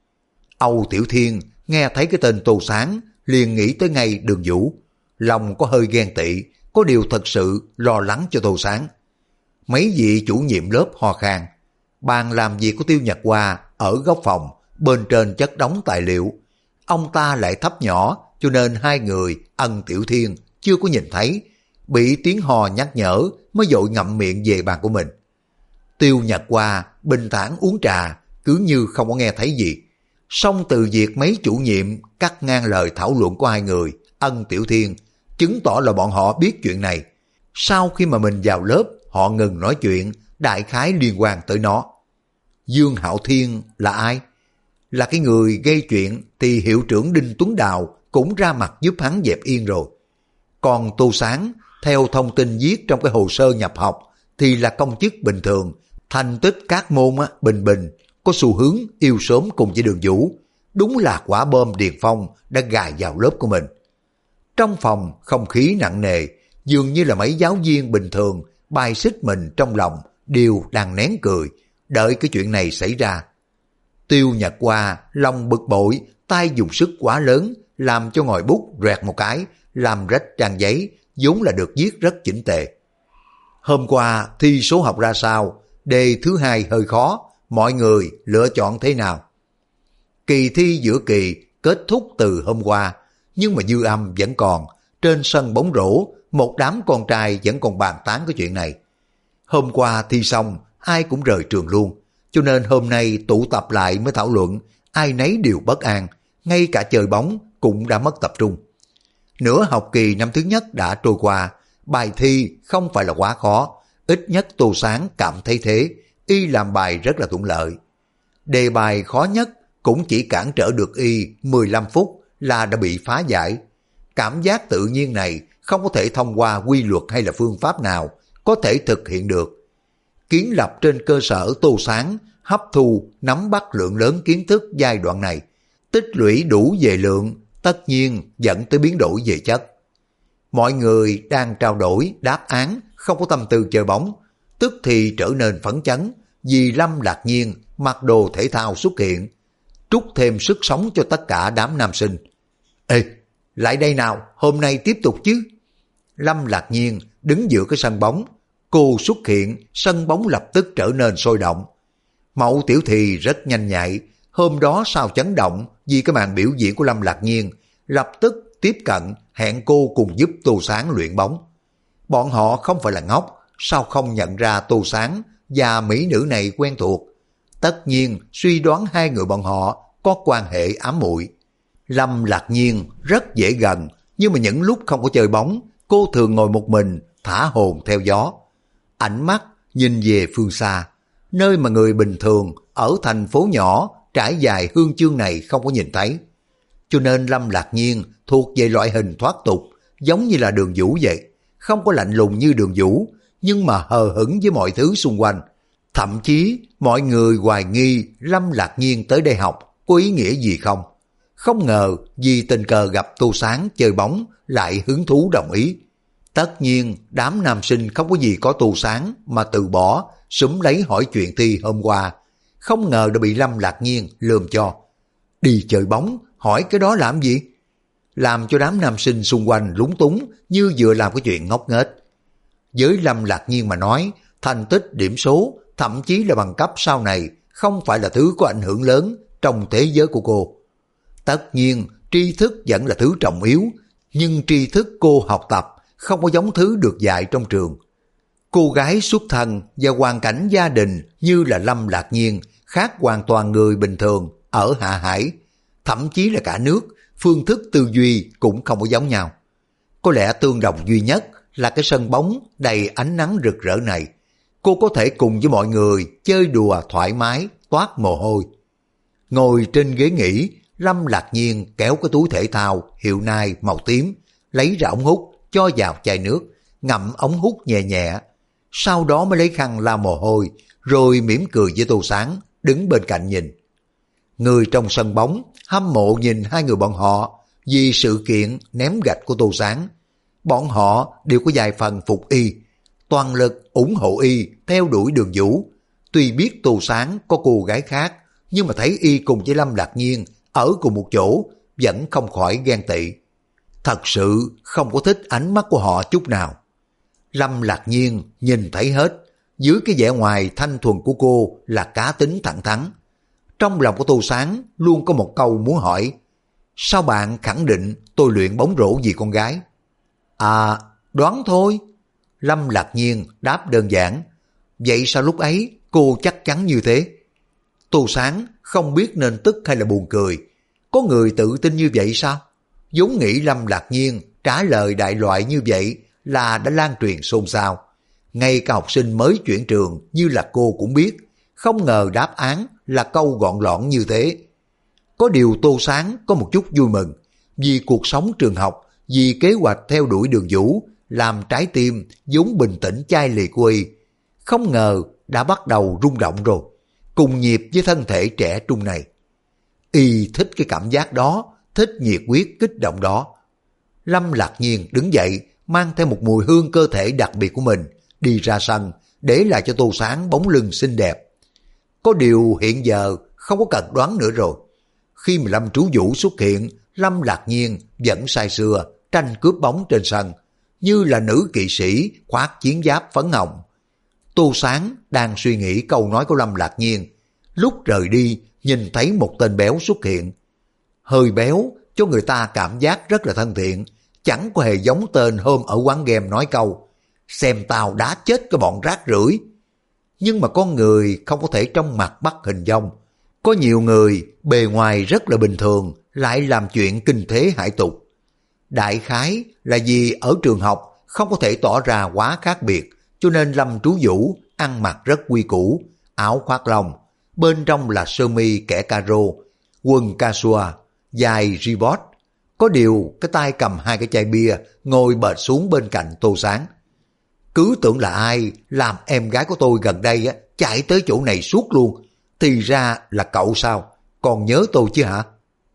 Âu Tiểu Thiên nghe thấy cái tên Tô Sáng liền nghĩ tới ngay Đường Vũ. Lòng có hơi ghen tị, có điều thật sự lo lắng cho Tô Sáng. Mấy vị chủ nhiệm lớp ho khan. Bàn làm việc của Tiêu Nhật Hoa ở góc phòng, bên trên chất đống tài liệu. Ông ta lại thấp nhỏ, cho nên hai người Ân Tiểu Thiên chưa có nhìn thấy. Bị tiếng hò nhắc nhở mới vội ngậm miệng về bàn của mình. Tiêu Nhật Hoa bình thản uống trà, cứ như không có nghe thấy gì. Xong từ việc mấy chủ nhiệm cắt ngang lời thảo luận của hai người Ân Tiểu Thiên, chứng tỏ là bọn họ biết chuyện này. Sau khi mà mình vào lớp, họ ngừng nói chuyện, đại khái liên quan tới nó. Dương Hạo Thiên là ai? Là cái người gây chuyện thì hiệu trưởng Đinh Tuấn Đào cũng ra mặt giúp hắn dẹp yên rồi. Còn Tô Sáng, theo thông tin viết trong cái hồ sơ nhập học thì là công chức bình thường, thành tích các môn bình bình, có xu hướng yêu sớm cùng với Đường Vũ. Đúng là quả bom Điền Phong đã gài vào lớp của mình. Trong phòng không khí nặng nề, dường như là mấy giáo viên bình thường bài xích mình trong lòng đều đang nén cười, đợi cái chuyện này xảy ra. Tiêu Nhật Hoa lòng bực bội, tay dùng sức quá lớn, làm cho ngòi bút rẹt một cái, làm rách trang giấy, vốn là được viết rất chỉnh tề. Hôm qua thi số học ra sao? Đề thứ hai hơi khó, mọi người lựa chọn thế nào? Kỳ thi giữa kỳ kết thúc từ hôm qua, nhưng mà dư âm vẫn còn. Trên sân bóng rổ, một đám con trai vẫn còn bàn tán cái chuyện này. Hôm qua thi xong, ai cũng rời trường luôn, cho nên hôm nay tụ tập lại mới thảo luận, ai nấy đều bất an, ngay cả chơi bóng cũng đã mất tập trung. Nửa học kỳ năm thứ nhất đã trôi qua, bài thi không phải là quá khó, ít nhất Tô Sáng cảm thấy thế, y làm bài rất là thuận lợi. Đề bài khó nhất cũng chỉ cản trở được y 15 phút là đã bị phá giải. Cảm giác tự nhiên này không có thể thông qua quy luật hay là phương pháp nào có thể thực hiện được. Kiến lập trên cơ sở Tô Sáng hấp thu nắm bắt lượng lớn kiến thức giai đoạn này, tích lũy đủ về lượng, tất nhiên dẫn tới biến đổi về chất. Mọi người đang trao đổi đáp án, không có tâm tư chơi bóng, tức thì trở nên phấn chấn vì Lâm Lạc Nhiên mặc đồ thể thao xuất hiện, trút thêm sức sống cho tất cả đám nam sinh. Ê, lại đây nào, hôm nay tiếp tục chứ. Lâm Lạc Nhiên đứng giữa cái sân bóng, cô xuất hiện, sân bóng lập tức trở nên sôi động. Mậu Tiểu Thì rất nhanh nhạy, hôm đó sau chấn động vì cái màn biểu diễn của Lâm Lạc Nhiên, lập tức tiếp cận hẹn cô cùng giúp Tô Sáng luyện bóng. Bọn họ không phải là ngốc, sao không nhận ra Tô Sáng và mỹ nữ này quen thuộc. Tất nhiên suy đoán hai người bọn họ có quan hệ ám muội. Lâm Lạc Nhiên rất dễ gần, nhưng mà những lúc không có chơi bóng, cô thường ngồi một mình, thả hồn theo gió. Ánh mắt nhìn về phương xa, nơi mà người bình thường ở thành phố nhỏ trải dài hương chương này không có nhìn thấy. Cho nên Lâm Lạc Nhiên thuộc về loại hình thoát tục, giống như là Đường Vũ vậy, không có lạnh lùng như Đường Vũ, nhưng mà hờ hững với mọi thứ xung quanh. Thậm chí mọi người hoài nghi Lâm Lạc Nhiên tới đây học có ý nghĩa gì không. Không ngờ vì tình cờ gặp Tô Sáng chơi bóng lại hứng thú đồng ý. Tất nhiên đám nam sinh không có gì có Tô Sáng mà từ bỏ, súm lấy hỏi chuyện thi hôm qua. Không ngờ đã bị Lâm Lạc Nhiên lườm cho. Đi chơi bóng, hỏi cái đó làm gì? Làm cho đám nam sinh xung quanh lúng túng như vừa làm cái chuyện ngốc nghếch. Với Lâm Lạc Nhiên mà nói, thành tích điểm số, thậm chí là bằng cấp sau này không phải là thứ có ảnh hưởng lớn trong thế giới của cô. Tất nhiên tri thức vẫn là thứ trọng yếu, nhưng tri thức cô học tập không có giống thứ được dạy trong trường. Cô gái xuất thân và hoàn cảnh gia đình như là Lâm Lạc Nhiên khác hoàn toàn người bình thường ở Hạ Hải, thậm chí là cả nước, phương thức tư duy cũng không có giống nhau. Có lẽ tương đồng duy nhất là cái sân bóng đầy ánh nắng rực rỡ này. Cô có thể cùng với mọi người chơi đùa thoải mái, toát mồ hôi. Ngồi trên ghế nghỉ, Lâm Lạc Nhiên kéo cái túi thể thao hiệu Nike màu tím, lấy ra ống hút, cho vào chai nước, ngậm ống hút nhẹ nhẹ. Sau đó mới lấy khăn lau mồ hôi, rồi mỉm cười với Tô Sáng, đứng bên cạnh nhìn. Người trong sân bóng hâm mộ nhìn hai người bọn họ vì sự kiện ném gạch của Tô Sáng. Bọn họ đều có vài phần phục y, toàn lực ủng hộ y theo đuổi Đường Vũ. Tuy biết Tô Sáng có cô gái khác, nhưng mà thấy y cùng với Lâm Lạc Nhiên ở cùng một chỗ vẫn không khỏi ghen tị. Thật sự không có thích ánh mắt của họ chút nào. Lâm Lạc Nhiên nhìn thấy hết, dưới cái vẻ ngoài thanh thuần của cô là cá tính thẳng thắn. Trong lòng của Tô Sáng luôn có một câu muốn hỏi: sao bạn khẳng định tôi luyện bóng rổ vì con gái? À, đoán thôi. Lâm Lạc Nhiên đáp đơn giản. Vậy sao lúc ấy cô chắc chắn như thế? Tô Sáng không biết nên tức hay là buồn cười. Có người tự tin như vậy sao? Vốn nghĩ Lâm Lạc Nhiên trả lời đại loại như vậy là đã lan truyền xôn xao. ngay cả học sinh mới chuyển trường như là cô cũng biết, không ngờ đáp án là câu gọn lõn như thế. Có điều Tô Sáng có một chút vui mừng, vì cuộc sống trường học, vì kế hoạch theo đuổi Đường Vũ, làm trái tim vốn bình tĩnh chai lì của y, không ngờ đã bắt đầu rung động rồi, cùng nhịp với thân thể trẻ trung này. Y thích cái cảm giác đó, thích nhiệt huyết kích động đó. Lâm Lạc Nhiên đứng dậy, mang theo một mùi hương cơ thể đặc biệt của mình, đi ra sân, để lại cho Tô Sáng bóng lưng xinh đẹp. Có điều hiện giờ không có cần đoán nữa rồi. Khi mà Lâm Trú Vũ xuất hiện, Lâm Lạc Nhiên vẫn say sưa, tranh cướp bóng trên sân, như là nữ kỵ sĩ khoác chiến giáp phấn hồng. Tô Sáng đang suy nghĩ câu nói của Lâm Lạc Nhiên, lúc rời đi nhìn thấy một tên béo xuất hiện. Hơi béo cho người ta cảm giác rất là thân thiện, chẳng có hề giống tên hôm ở quán game nói câu xem tao đá chết cái bọn rác rưởi. Nhưng mà con người không có thể trong mặt bắt hình dong. Có nhiều người bề ngoài rất là bình thường lại làm chuyện kinh thế hải tục. Đại khái là vì ở trường học không có thể tỏ ra quá khác biệt, cho nên Lâm Trú Vũ ăn mặc rất quy củ, áo khoác lông, bên trong là sơ mi kẻ caro, quần casual, dài Reebok. Có điều cái tay cầm hai cái chai bia, ngồi bệt xuống bên cạnh Tô Sáng. Cứ tưởng là ai làm em gái của tôi gần đây chạy tới chỗ này suốt luôn, thì ra là cậu sao, còn nhớ tôi chứ hả?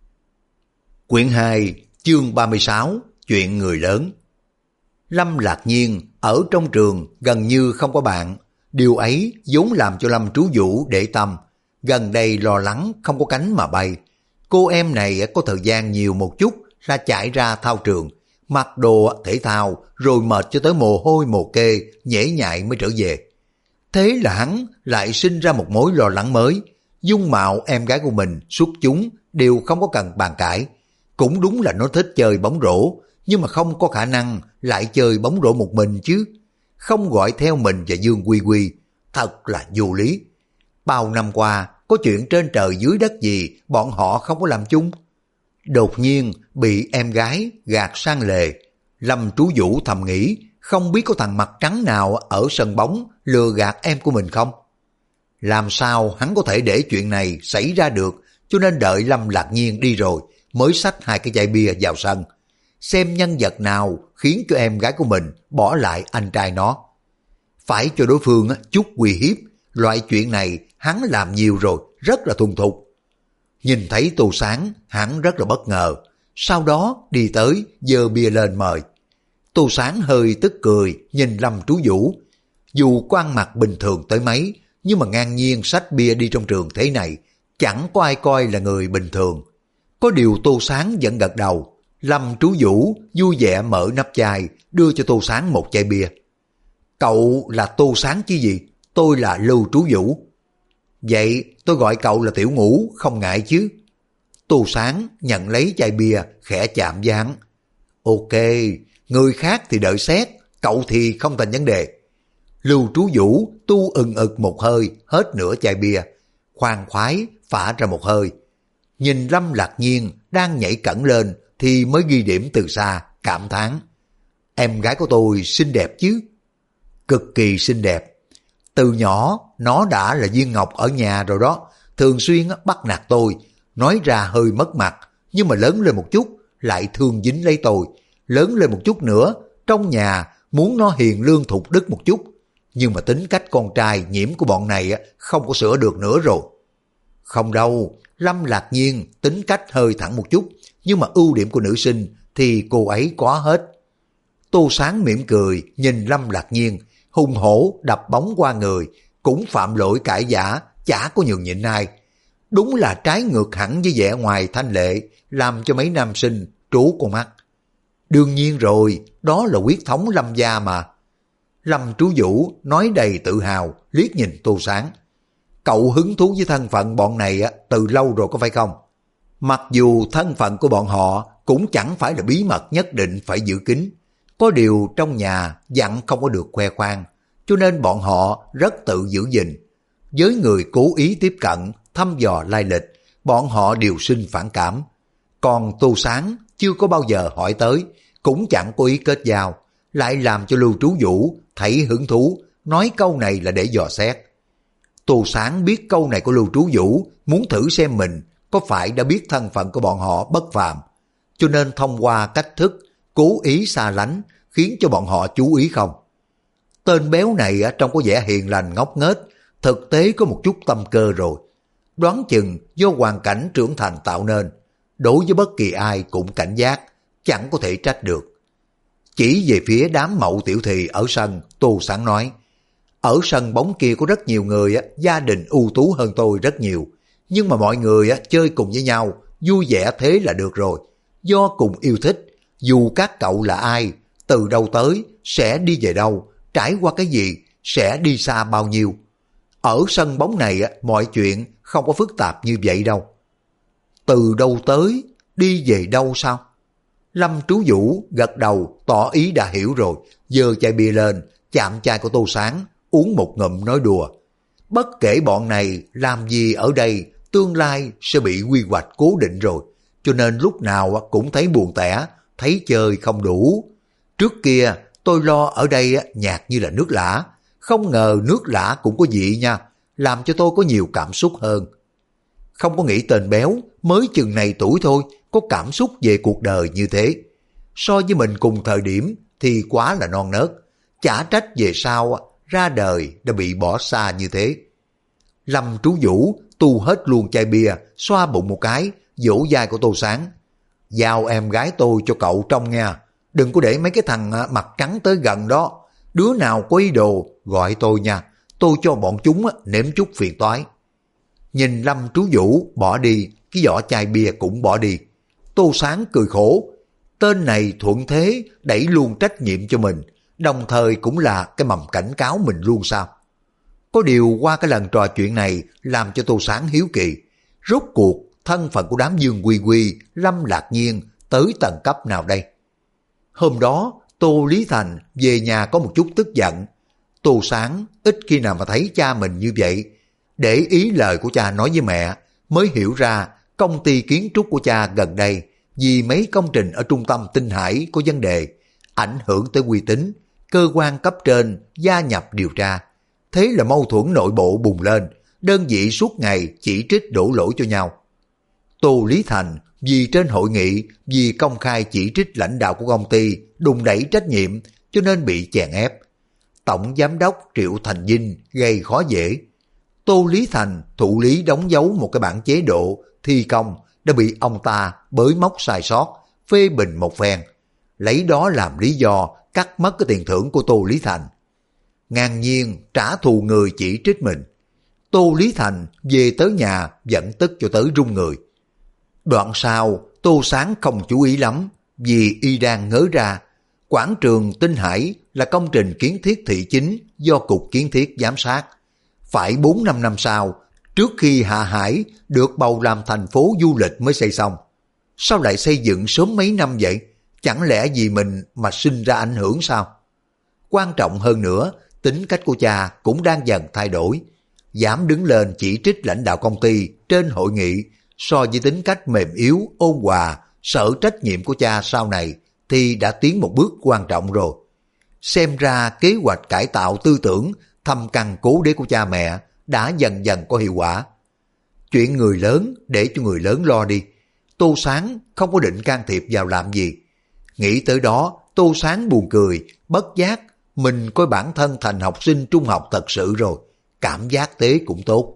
Quyển 2, chương 36, chuyện người lớn. Lâm Lạc Nhiên ở trong trường gần như không có bạn, điều ấy vốn làm cho Lâm Trú Vũ để tâm, gần đây lo lắng không có cánh mà bay. Cô em này có thời gian nhiều một chút là chạy ra thao trường, mặc đồ thể thao rồi mệt cho tới mồ hôi mồ kê, nhễ nhại mới trở về. Thế là hắn lại sinh ra một mối lo lắng mới, dung mạo em gái của mình xuất chúng đều không có cần bàn cãi. Cũng đúng là nó thích chơi bóng rổ, nhưng mà không có khả năng lại chơi bóng rổ một mình chứ. Không gọi theo mình và Dương Quy Quy, thật là vô lý. Bao năm qua, có chuyện trên trời dưới đất gì bọn họ không có làm chung. Đột nhiên bị em gái gạt sang lề, Lâm Trú Vũ thầm nghĩ không biết có thằng mặt trắng nào ở sân bóng lừa gạt em của mình không. Làm sao hắn có thể để chuyện này xảy ra được, cho nên đợi Lâm Lạc Nhiên đi rồi mới xách hai cái chai bia vào sân, xem nhân vật nào khiến cho em gái của mình bỏ lại anh trai nó. Phải cho đối phương chút uy hiếp, loại chuyện này hắn làm nhiều rồi, rất là thuần thục. Nhìn thấy Tô Sáng, hắn rất là bất ngờ, sau đó đi tới giơ bia lên mời. Tô Sáng hơi tức cười nhìn Lâm Trú Vũ, dù có ăn mặc bình thường tới mấy, nhưng mà ngang nhiên xách bia đi trong trường thế này, chẳng có ai coi là người bình thường. Có điều Tô Sáng vẫn gật đầu. Lâm Trú Vũ vui vẻ mở nắp chai, đưa cho Tô Sáng một chai bia. Cậu là Tô Sáng chứ gì, tôi là Lưu Trú Vũ. Vậy tôi gọi cậu là Tiểu Ngũ không ngại chứ? Tô Sáng nhận lấy chai bia, khẽ chạm với hắn. Ok, người khác thì đợi xét, cậu thì không thành vấn đề. Lưu Trú Vũ tu ực một hơi, hết nửa chai bia, khoan khoái phả ra một hơi. Nhìn Lâm Lạc Nhiên đang nhảy cẩn lên thì mới ghi điểm từ xa, cảm thán. Em gái của tôi xinh đẹp chứ? Cực kỳ xinh đẹp. Từ nhỏ nó đã là viên ngọc ở nhà rồi đó, thường xuyên bắt nạt tôi, nói ra hơi mất mặt, nhưng mà lớn lên một chút lại thương dính lấy tôi, lớn lên một chút nữa trong nhà muốn nó hiền lương thục đức một chút, nhưng mà tính cách con trai nhiễm của bọn này không có sửa được nữa rồi. Không đâu, Lâm Lạc Nhiên tính cách hơi thẳng một chút, nhưng mà ưu điểm của nữ sinh thì cô ấy có hết. Tô Sáng mỉm cười nhìn Lâm Lạc Nhiên, hung hổ đập bóng qua người, cũng phạm lỗi cãi giả, chả có nhường nhịn ai. Đúng là trái ngược hẳn với vẻ ngoài thanh lệ, làm cho mấy nam sinh trố con mắt. Đương nhiên rồi, đó là huyết thống Lâm gia mà. Lâm Trú Vũ nói đầy tự hào, liếc nhìn Tô Sáng. Cậu hứng thú với thân phận bọn này từ lâu rồi có phải không? Mặc dù thân phận của bọn họ cũng chẳng phải là bí mật nhất định phải giữ kín, có điều trong nhà dặn không có được khoe khoang, cho nên bọn họ rất tự giữ gìn. Với người cố ý tiếp cận, thăm dò lai lịch, bọn họ đều sinh phản cảm. Còn Tô Sáng chưa có bao giờ hỏi tới, cũng chẳng có ý kết giao, lại làm cho Lưu Trú Vũ thấy hứng thú, nói câu này là để dò xét. Tô Sáng biết câu này của Lưu Trú Vũ muốn thử xem mình có phải đã biết thân phận của bọn họ bất phàm, cho nên thông qua cách thức cố ý xa lánh khiến cho bọn họ chú ý không. Tên béo này trông có vẻ hiền lành ngốc nghếch, thực tế có một chút tâm cơ rồi. Đoán chừng do hoàn cảnh trưởng thành tạo nên, đối với bất kỳ ai cũng cảnh giác, chẳng có thể trách được. Chỉ về phía đám Mậu tiểu thị ở sân, Tô Sáng nói, ở sân bóng kia có rất nhiều người gia đình ưu tú hơn tôi rất nhiều, nhưng mà mọi người chơi cùng với nhau, vui vẻ thế là được rồi. Do cùng yêu thích, dù các cậu là ai, từ đâu tới, sẽ đi về đâu, trải qua cái gì, sẽ đi xa bao nhiêu. Ở sân bóng này mọi chuyện không có phức tạp như vậy đâu. Từ đâu tới, đi về đâu sao? Lâm Trú Vũ gật đầu tỏ ý đã hiểu rồi, giơ chai bia lên, chạm chai của Tô Sáng, uống một ngụm nói đùa. Bất kể bọn này làm gì ở đây, tương lai sẽ bị quy hoạch cố định rồi, cho nên lúc nào cũng thấy buồn tẻ, thấy chơi không đủ. Trước kia tôi lo ở đây nhạt như là nước lã, không ngờ nước lã cũng có vị nha, làm cho tôi có nhiều cảm xúc hơn. Không có nghĩ tên béo mới chừng này tuổi thôi có cảm xúc về cuộc đời như thế. So với mình cùng thời điểm thì quá là non nớt, chả trách về sau ra đời đã bị bỏ xa như thế. Lâm Trú Vũ tu hết luôn chai bia, xoa bụng một cái, vỗ vai của Tô Sáng. Giao em gái tôi cho cậu trông nha, đừng có để mấy cái thằng mặt trắng tới gần đó. Đứa nào có ý đồ gọi tôi nha, tôi cho bọn chúng nếm chút phiền toái. Nhìn Lâm Trú Vũ bỏ đi, cái vỏ chai bia cũng bỏ đi. Tô Sáng cười khổ, tên này thuận thế đẩy luôn trách nhiệm cho mình, đồng thời cũng là cái mầm cảnh cáo mình luôn sao. Có điều qua cái lần trò chuyện này làm cho Tô Sáng hiếu kỳ, rốt cuộc thân phận của đám Dương Quy Quy, Lâm Lạc Nhiên tới tầng cấp nào đây? Hôm đó Tô Lý Thành về nhà có một chút tức giận. Tô Sáng ít khi nào mà thấy cha mình như vậy, để ý lời của cha nói với mẹ mới hiểu ra công ty kiến trúc của cha gần đây vì mấy công trình ở trung tâm Tinh Hải có vấn đề, ảnh hưởng tới uy tín, cơ quan cấp trên gia nhập điều tra. Thế là mâu thuẫn nội bộ bùng lên, đơn vị suốt ngày chỉ trích đổ lỗi cho nhau. Tô Lý Thành vì trên hội nghị, vì công khai chỉ trích lãnh đạo của công ty, đùn đẩy trách nhiệm cho nên bị chèn ép. Tổng giám đốc Triệu Thành Vinh gây khó dễ. Tô Lý Thành thụ lý đóng dấu một cái bản chế độ thi công đã bị ông ta bới móc sai sót, phê bình một phen, lấy đó làm lý do cắt mất cái tiền thưởng của Tô Lý Thành. Ngang nhiên trả thù người chỉ trích mình. Tô Lý Thành về tới nhà vẫn tức cho tới run người. Đoạn sau Tô Sáng không chú ý lắm, vì y đang ngớ ra quảng trường Tinh Hải là công trình kiến thiết thị chính do Cục Kiến thiết giám sát. Phải 4-5 năm sau, trước khi Hạ Hải được bầu làm thành phố du lịch mới xây xong. Sao lại xây dựng sớm mấy năm vậy? Chẳng lẽ vì mình mà sinh ra ảnh hưởng sao? Quan trọng hơn nữa, tính cách của cha cũng đang dần thay đổi. Dám đứng lên chỉ trích lãnh đạo công ty trên hội nghị, so với tính cách mềm yếu, ôn hòa, sợ trách nhiệm của cha sau này thì đã tiến một bước quan trọng rồi. Xem ra kế hoạch cải tạo tư tưởng, thâm căn cố đế của cha mẹ đã dần dần có hiệu quả. Chuyện người lớn để cho người lớn lo đi. Tô Sáng không có định can thiệp vào làm gì. Nghĩ tới đó, Tô Sáng buồn cười, bất giác mình coi bản thân thành học sinh trung học thật sự rồi, cảm giác tế cũng tốt.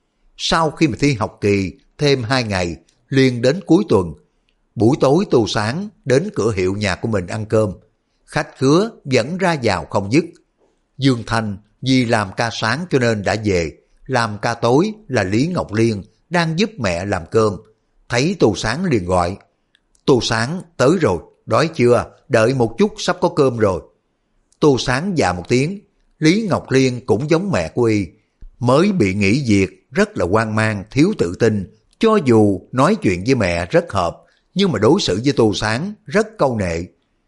Sau khi mà thi học kỳ thêm 2 ngày, liền đến cuối tuần. Buổi tối Tô Sáng đến cửa hiệu nhà của mình ăn cơm. Khách khứa vẫn ra vào không dứt. Dương Thanh vì làm ca sáng cho nên đã về, làm ca tối là Lý Ngọc Liên đang giúp mẹ làm cơm. Thấy Tô Sáng liền gọi, Tô Sáng tới rồi, đói chưa, đợi một chút sắp có cơm rồi. Tô Sáng dạ một tiếng. Lý Ngọc Liên cũng giống mẹ của y, mới bị nghỉ việc, rất là hoang mang, thiếu tự tin. Cho dù nói chuyện với mẹ rất hợp, nhưng mà đối xử với Tô Sáng rất câu nệ.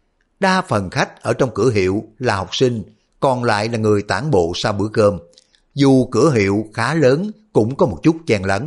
Đa phần khách ở trong cửa hiệu là học sinh, còn lại là người tản bộ sau bữa cơm. Dù cửa hiệu khá lớn cũng có một chút chen lấn.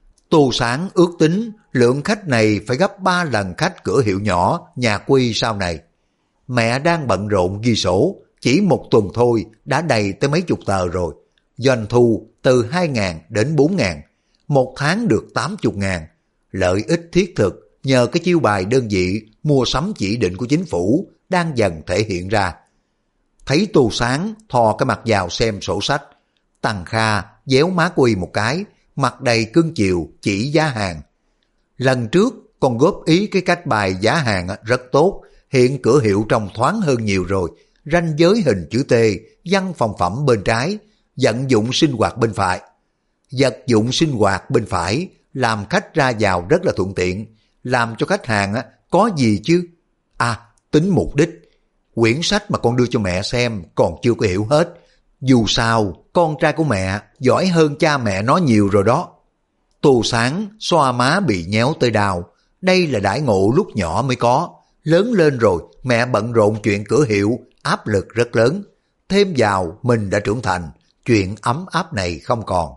Tô Sáng ước tính lượng khách này phải gấp 3 lần khách cửa hiệu nhỏ nhà Quy sau này. Mẹ đang bận rộn ghi sổ, chỉ một tuần thôi đã đầy tới mấy chục tờ rồi. Doanh thu từ 2.000 đến 4.000, một tháng được 80.000. Lợi ích thiết thực nhờ cái chiêu bài đơn vị mua sắm chỉ định của chính phủ đang dần thể hiện ra. Thấy Tô Sáng thò cái mặt vào xem sổ sách, Tằng Kha déo má của y một cái, mặt đầy cưng chiều chỉ giá hàng. Lần trước con góp ý cái cách bài giá hàng rất tốt, hiện cửa hiệu trông thoáng hơn nhiều rồi, ranh giới hình chữ T, văn phòng phẩm bên trái, vận dụng sinh hoạt bên phải. Vật dụng sinh hoạt bên phải làm khách ra vào rất là thuận tiện, làm cho khách hàng có gì chứ? À, tính mục đích. Quyển sách mà con đưa cho mẹ xem còn chưa có hiểu hết. Dù sao, con trai của mẹ giỏi hơn cha mẹ nó nhiều rồi đó. Tô Sáng xoa má bị nhéo tới đau. Đây là đãi ngộ lúc nhỏ mới có. Lớn lên rồi, mẹ bận rộn chuyện cửa hiệu, áp lực rất lớn. Thêm vào, mình đã trưởng thành, chuyện ấm áp này không còn.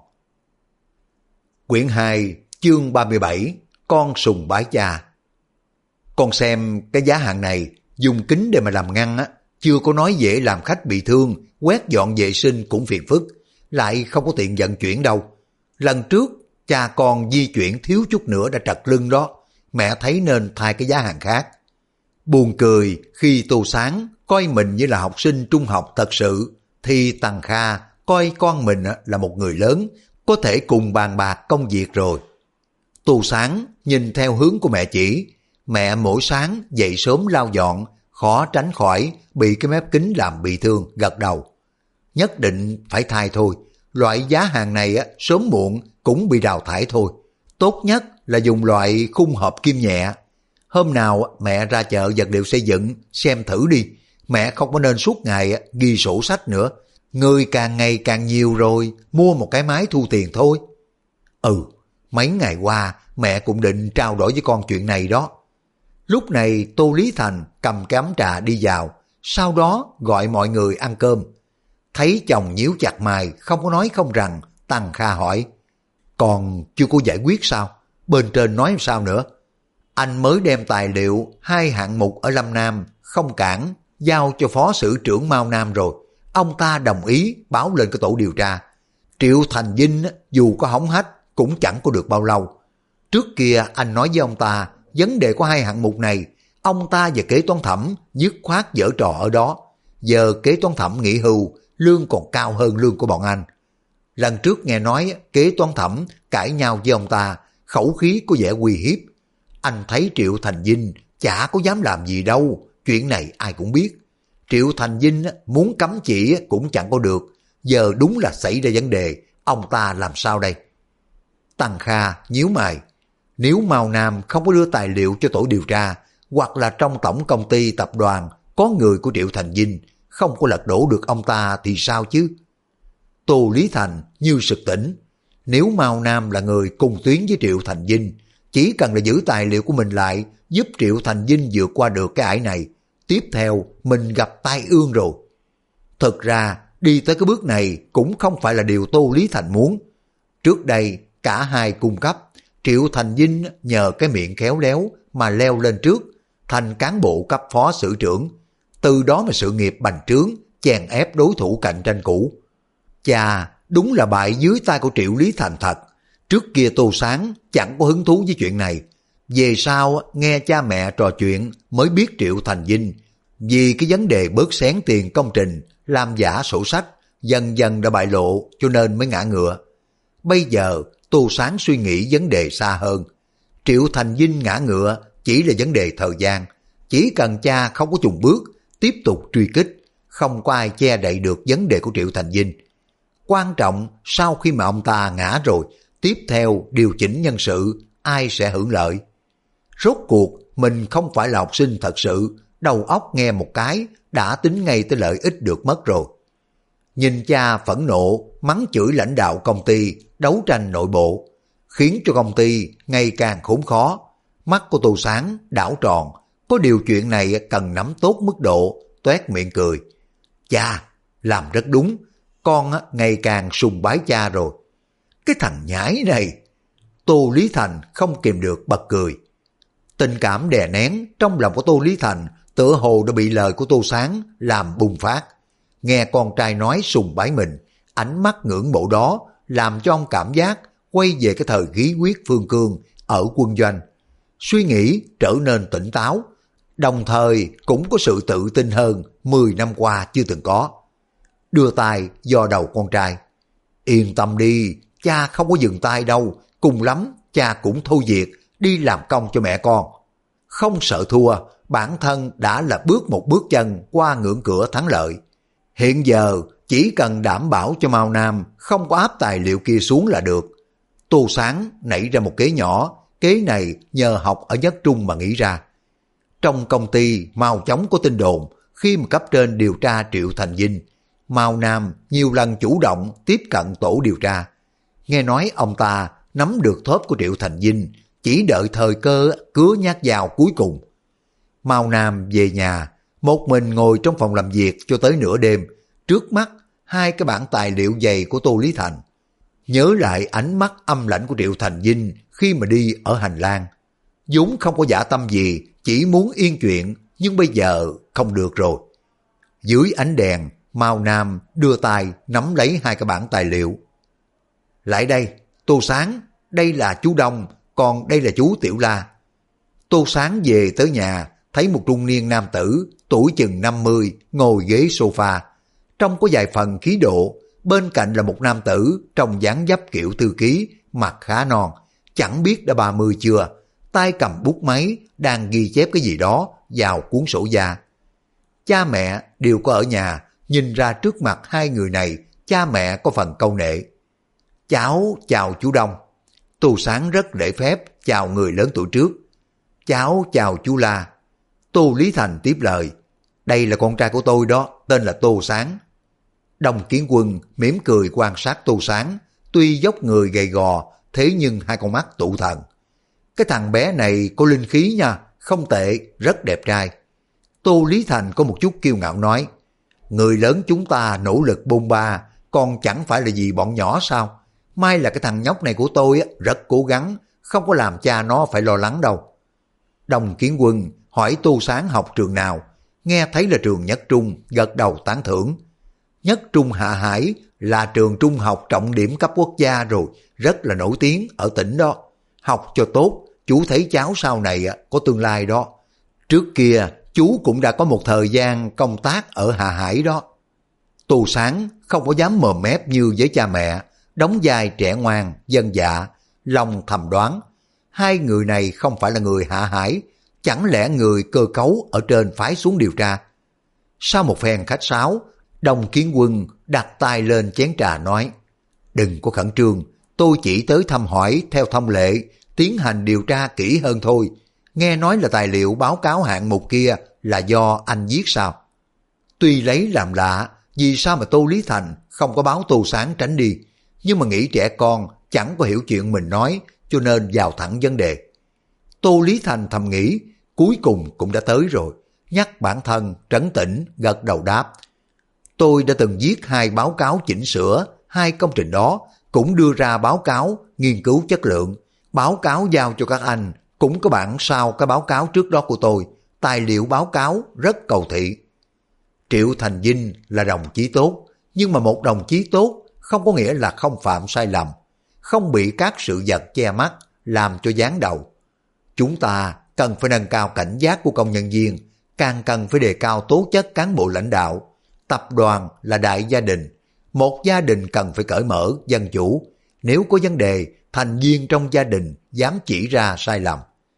Quyển 2, chương 37, con sùng bái cha. Con xem cái giá hàng này, dùng kính để mà làm ngăn chưa có nói dễ làm khách bị thương, quét dọn vệ sinh cũng phiền phức, lại không có tiện vận chuyển đâu. Lần trước, cha con di chuyển thiếu chút nữa đã trật lưng đó, mẹ thấy nên thay cái giá hàng khác. Buồn cười khi Tô Sáng coi mình như là học sinh trung học thật sự, thì Tằng Kha coi con mình là một người lớn, có thể cùng bàn bạc công việc rồi. Tô Sáng nhìn theo hướng của mẹ chỉ, mẹ mỗi sáng dậy sớm lau dọn, khó tránh khỏi bị cái mép kính làm bị thương, gật đầu. Nhất định phải thay thôi, loại giá hàng này sớm muộn cũng bị đào thải thôi. Tốt nhất là dùng loại khung hộp kim nhẹ. Hôm nào mẹ ra chợ vật liệu xây dựng xem thử đi, mẹ không có nên suốt ngày ghi sổ sách nữa. Người càng ngày càng nhiều rồi, mua một cái máy thu tiền thôi. Mấy ngày qua mẹ cũng định trao đổi với con chuyện này đó. Lúc này Tô Lý Thành cầm cái ấm trà đi vào, sau đó gọi mọi người ăn cơm. Thấy chồng nhíu chặt mày, không có nói không rằng, Tằng Kha hỏi, còn chưa có giải quyết sao? Bên trên nói sao nữa? Anh mới đem tài liệu 2 hạng mục ở Lâm Nam, không cản, giao cho phó sử trưởng Mao Nam rồi. Ông ta đồng ý báo lên cái tổ điều tra. Triệu Thành Vinh dù có hỏng hách cũng chẳng có được bao lâu. Trước kia anh nói với ông ta, vấn đề của 2 hạng mục này, ông ta và kế toán thẩm dứt khoát giở trò ở đó. Giờ kế toán thẩm nghỉ hưu, lương còn cao hơn lương của bọn anh. Lần trước nghe nói kế toán thẩm cãi nhau với ông ta, khẩu khí có vẻ uy hiếp. Anh thấy Triệu Thành Vinh chả có dám làm gì đâu, chuyện này ai cũng biết. Triệu Thành Vinh muốn cấm chỉ cũng chẳng có được, giờ đúng là xảy ra vấn đề, ông ta làm sao đây? Tằng Kha nhíu mày, nếu Mao Nam không có đưa tài liệu cho tổ điều tra, hoặc là trong tổng công ty tập đoàn có người của Triệu Thành Vinh, không có lật đổ được ông ta thì sao chứ? Tô Lý Thành như sực tỉnh, nếu Mao Nam là người cùng tuyến với Triệu Thành Vinh, chỉ cần là giữ tài liệu của mình lại, giúp Triệu Thành Vinh vượt qua được cái ải này, tiếp theo mình gặp tai ương rồi. Thực ra đi tới cái bước này cũng không phải là điều Tô Lý Thành muốn. Trước đây cả hai cung cấp, Triệu Thành Vinh nhờ cái miệng khéo léo mà leo lên trước, thành cán bộ cấp phó sử trưởng. Từ đó mà sự nghiệp bành trướng, chèn ép đối thủ cạnh tranh cũ. Chà, đúng là bại dưới tay của Triệu Lý Thành thật. Trước kia Tô Sáng chẳng có hứng thú với chuyện này. Về sau nghe cha mẹ trò chuyện mới biết Triệu Thành Vinh vì cái vấn đề bớt xén tiền công trình, làm giả sổ sách, dần dần đã bại lộ cho nên mới ngã ngựa. Bây giờ Tô Sáng suy nghĩ vấn đề xa hơn. Triệu Thành Vinh ngã ngựa chỉ là vấn đề thời gian. Chỉ cần cha không có chùn bước, tiếp tục truy kích, không có ai che đậy được vấn đề của Triệu Thành Vinh. Quan trọng sau khi mà ông ta ngã rồi, tiếp theo điều chỉnh nhân sự, ai sẽ hưởng lợi? Rốt cuộc mình không phải là học sinh thật sự, đầu óc nghe một cái đã tính ngay tới lợi ích được mất rồi. Nhìn cha phẫn nộ, mắng chửi lãnh đạo công ty, đấu tranh nội bộ, khiến cho công ty ngày càng khốn khó. Mắt của Tô Sáng đảo tròn, có điều chuyện này cần nắm tốt mức độ, toét miệng cười. Cha, làm rất đúng, con ngày càng sùng bái cha rồi. Cái thằng nhãi này. Tô Lý Thành không kìm được bật cười. Tình cảm đè nén trong lòng của Tô Lý Thành tựa hồ đã bị lời của Tô Sáng làm bùng phát. nghe con trai nói sùng bái mình, ánh mắt ngưỡng mộ đó làm cho ông cảm giác quay về cái thời khí huyết phương cương ở quân doanh. Suy nghĩ trở nên tỉnh táo, đồng thời cũng có sự tự tin hơn 10 năm qua chưa từng có. Đưa tay do đầu con trai. Yên tâm đi, cha không có dừng tay đâu, cùng lắm cha cũng thôi việc, đi làm công cho mẹ con. Không sợ thua, bản thân đã là bước một bước chân qua ngưỡng cửa thắng lợi. Hiện giờ chỉ cần đảm bảo cho Mao Nam không có áp tài liệu kia xuống là được. Tô Sáng nảy ra một kế nhỏ, kế này nhờ học ở Nhất Trung mà nghĩ ra. Trong công ty mau chóng có tin đồn, khi mà cấp trên điều tra Triệu Thành Vinh, Mao Nam nhiều lần chủ động tiếp cận tổ điều tra. Nghe nói ông ta nắm được thóp của Triệu Thành Vinh, chỉ đợi thời cơ cứa nhát dao cuối cùng. Mao Nam về nhà, một mình ngồi trong phòng làm việc cho tới nửa đêm, trước mắt hai cái bản tài liệu dày của Tô Lý Thành. Nhớ lại ánh mắt âm lãnh của Triệu Thành Vinh khi mà đi ở hành lang. vốn không có dã tâm gì, chỉ muốn yên chuyện, nhưng bây giờ không được rồi. Dưới ánh đèn, Mao Nam đưa tay nắm lấy hai cái bản tài liệu. Lại đây, Tô Sáng, đây là chú Đông, còn đây là chú Tiểu La. Tô Sáng về tới nhà, thấy một trung niên nam tử, tuổi chừng 50, ngồi ghế sofa. Trông có vài phần khí độ, bên cạnh là một nam tử trong dáng dấp kiểu thư ký, mặt khá non, chẳng biết đã 30 chưa, tay cầm bút máy, đang ghi chép cái gì đó vào cuốn sổ da. Cha mẹ đều có ở nhà, nhìn ra trước mặt hai người này, cha mẹ có phần câu nệ. Cháu chào chú Đông. Tô Sáng rất lễ phép chào người lớn tuổi trước. Cháu chào chú La. Tô Lý Thành tiếp lời. Đây là con trai của tôi đó, tên là Tô Sáng. Đông Kiến Quân mỉm cười quan sát Tô Sáng, tuy dốc người gầy gò, thế nhưng hai con mắt tụ thần. Cái thằng bé này có linh khí nha, không tệ, rất đẹp trai. Tô Lý Thành có một chút kiêu ngạo nói, người lớn chúng ta nỗ lực bôn ba, còn chẳng phải là gì bọn nhỏ sao? May là cái thằng nhóc này của tôi rất cố gắng, không có làm cha nó phải lo lắng đâu. Đông Kiến Quân hỏi Tô Sáng học trường nào, nghe thấy là trường Nhất Trung, gật đầu tán thưởng. Nhất Trung Hạ Hải là trường trung học trọng điểm cấp quốc gia rồi, rất là nổi tiếng ở tỉnh đó. Học cho tốt, chú thấy cháu sau này có tương lai đó. Trước kia, chú cũng đã có một thời gian công tác ở Hạ Hải đó. Tô Sáng không có dám mồm mép như với cha mẹ, đóng vai trẻ ngoan, dân dạ, lòng thầm đoán. Hai người này không phải là người Hạ Hải, chẳng lẽ người cơ cấu ở trên phái xuống điều tra. Sau một phen khách sáo, Đông Kiến Quân đặt tay lên chén trà nói, đừng có khẩn trương, tôi chỉ tới thăm hỏi theo thông lệ, tiến hành điều tra kỹ hơn thôi. Nghe nói là tài liệu báo cáo hạng mục kia là do anh viết sao? Tuy lấy làm lạ, vì sao mà Tô Lý Thành không có báo Tô Sáng tránh đi, nhưng mà nghĩ trẻ con chẳng có hiểu chuyện mình nói, cho nên vào thẳng vấn đề. Tô Lý Thành thầm nghĩ, cuối cùng cũng đã tới rồi, nhắc bản thân trấn tĩnh, gật đầu đáp. Tôi đã từng viết 2 báo cáo chỉnh sửa, 2 công trình đó, cũng đưa ra báo cáo, nghiên cứu chất lượng. Báo cáo giao cho các anh, cũng có bản sau cái báo cáo trước đó của tôi, tài liệu báo cáo rất cầu thị. Triệu Thành Vinh là đồng chí tốt, nhưng mà một đồng chí tốt không có nghĩa là không phạm sai lầm, không bị các sự vật che mắt, làm cho giáng đầu. Chúng ta cần phải nâng cao cảnh giác của công nhân viên, càng cần phải đề cao tố chất cán bộ lãnh đạo. Tập đoàn là đại gia đình, một gia đình cần phải cởi mở, dân chủ. Nếu có vấn đề, thành viên trong gia đình dám chỉ ra sai lầm.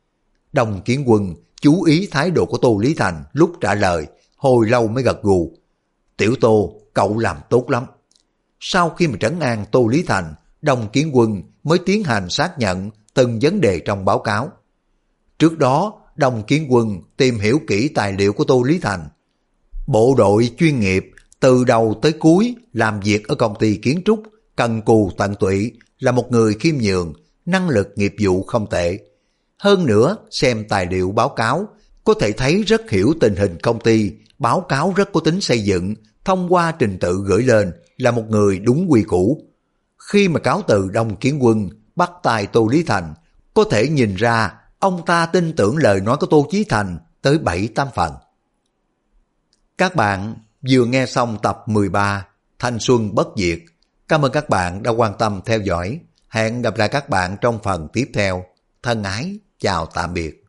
Đông Kiến Quân chú ý thái độ của Tô Lý Thành lúc trả lời, hồi lâu mới gật gù. Tiểu Tô, cậu làm tốt lắm. Sau khi mà trấn an Tô Lý Thành, Đông Kiến Quân mới tiến hành xác nhận từng vấn đề trong báo cáo. Trước đó, Đông Kiến Quân tìm hiểu kỹ tài liệu của Tô Lý Thành. Bộ đội chuyên nghiệp từ đầu tới cuối làm việc ở công ty kiến trúc, cần cù tận tụy, là một người khiêm nhường, năng lực nghiệp vụ không tệ. Hơn nữa, xem tài liệu báo cáo, có thể thấy rất hiểu tình hình công ty, báo cáo rất có tính xây dựng, thông qua trình tự gửi lên, là một người đúng quy củ. Khi mà cáo từ Đông Kiến Quân bắt tay Tô Lý Thành, có thể nhìn ra ông ta tin tưởng lời nói của Tô Chí Thành tới 7-8 phần. Các bạn vừa nghe xong tập 13 Thanh Xuân Bất Diệt. Cảm ơn các bạn đã quan tâm theo dõi. Hẹn gặp lại các bạn trong phần tiếp theo. Thân ái, chào tạm biệt.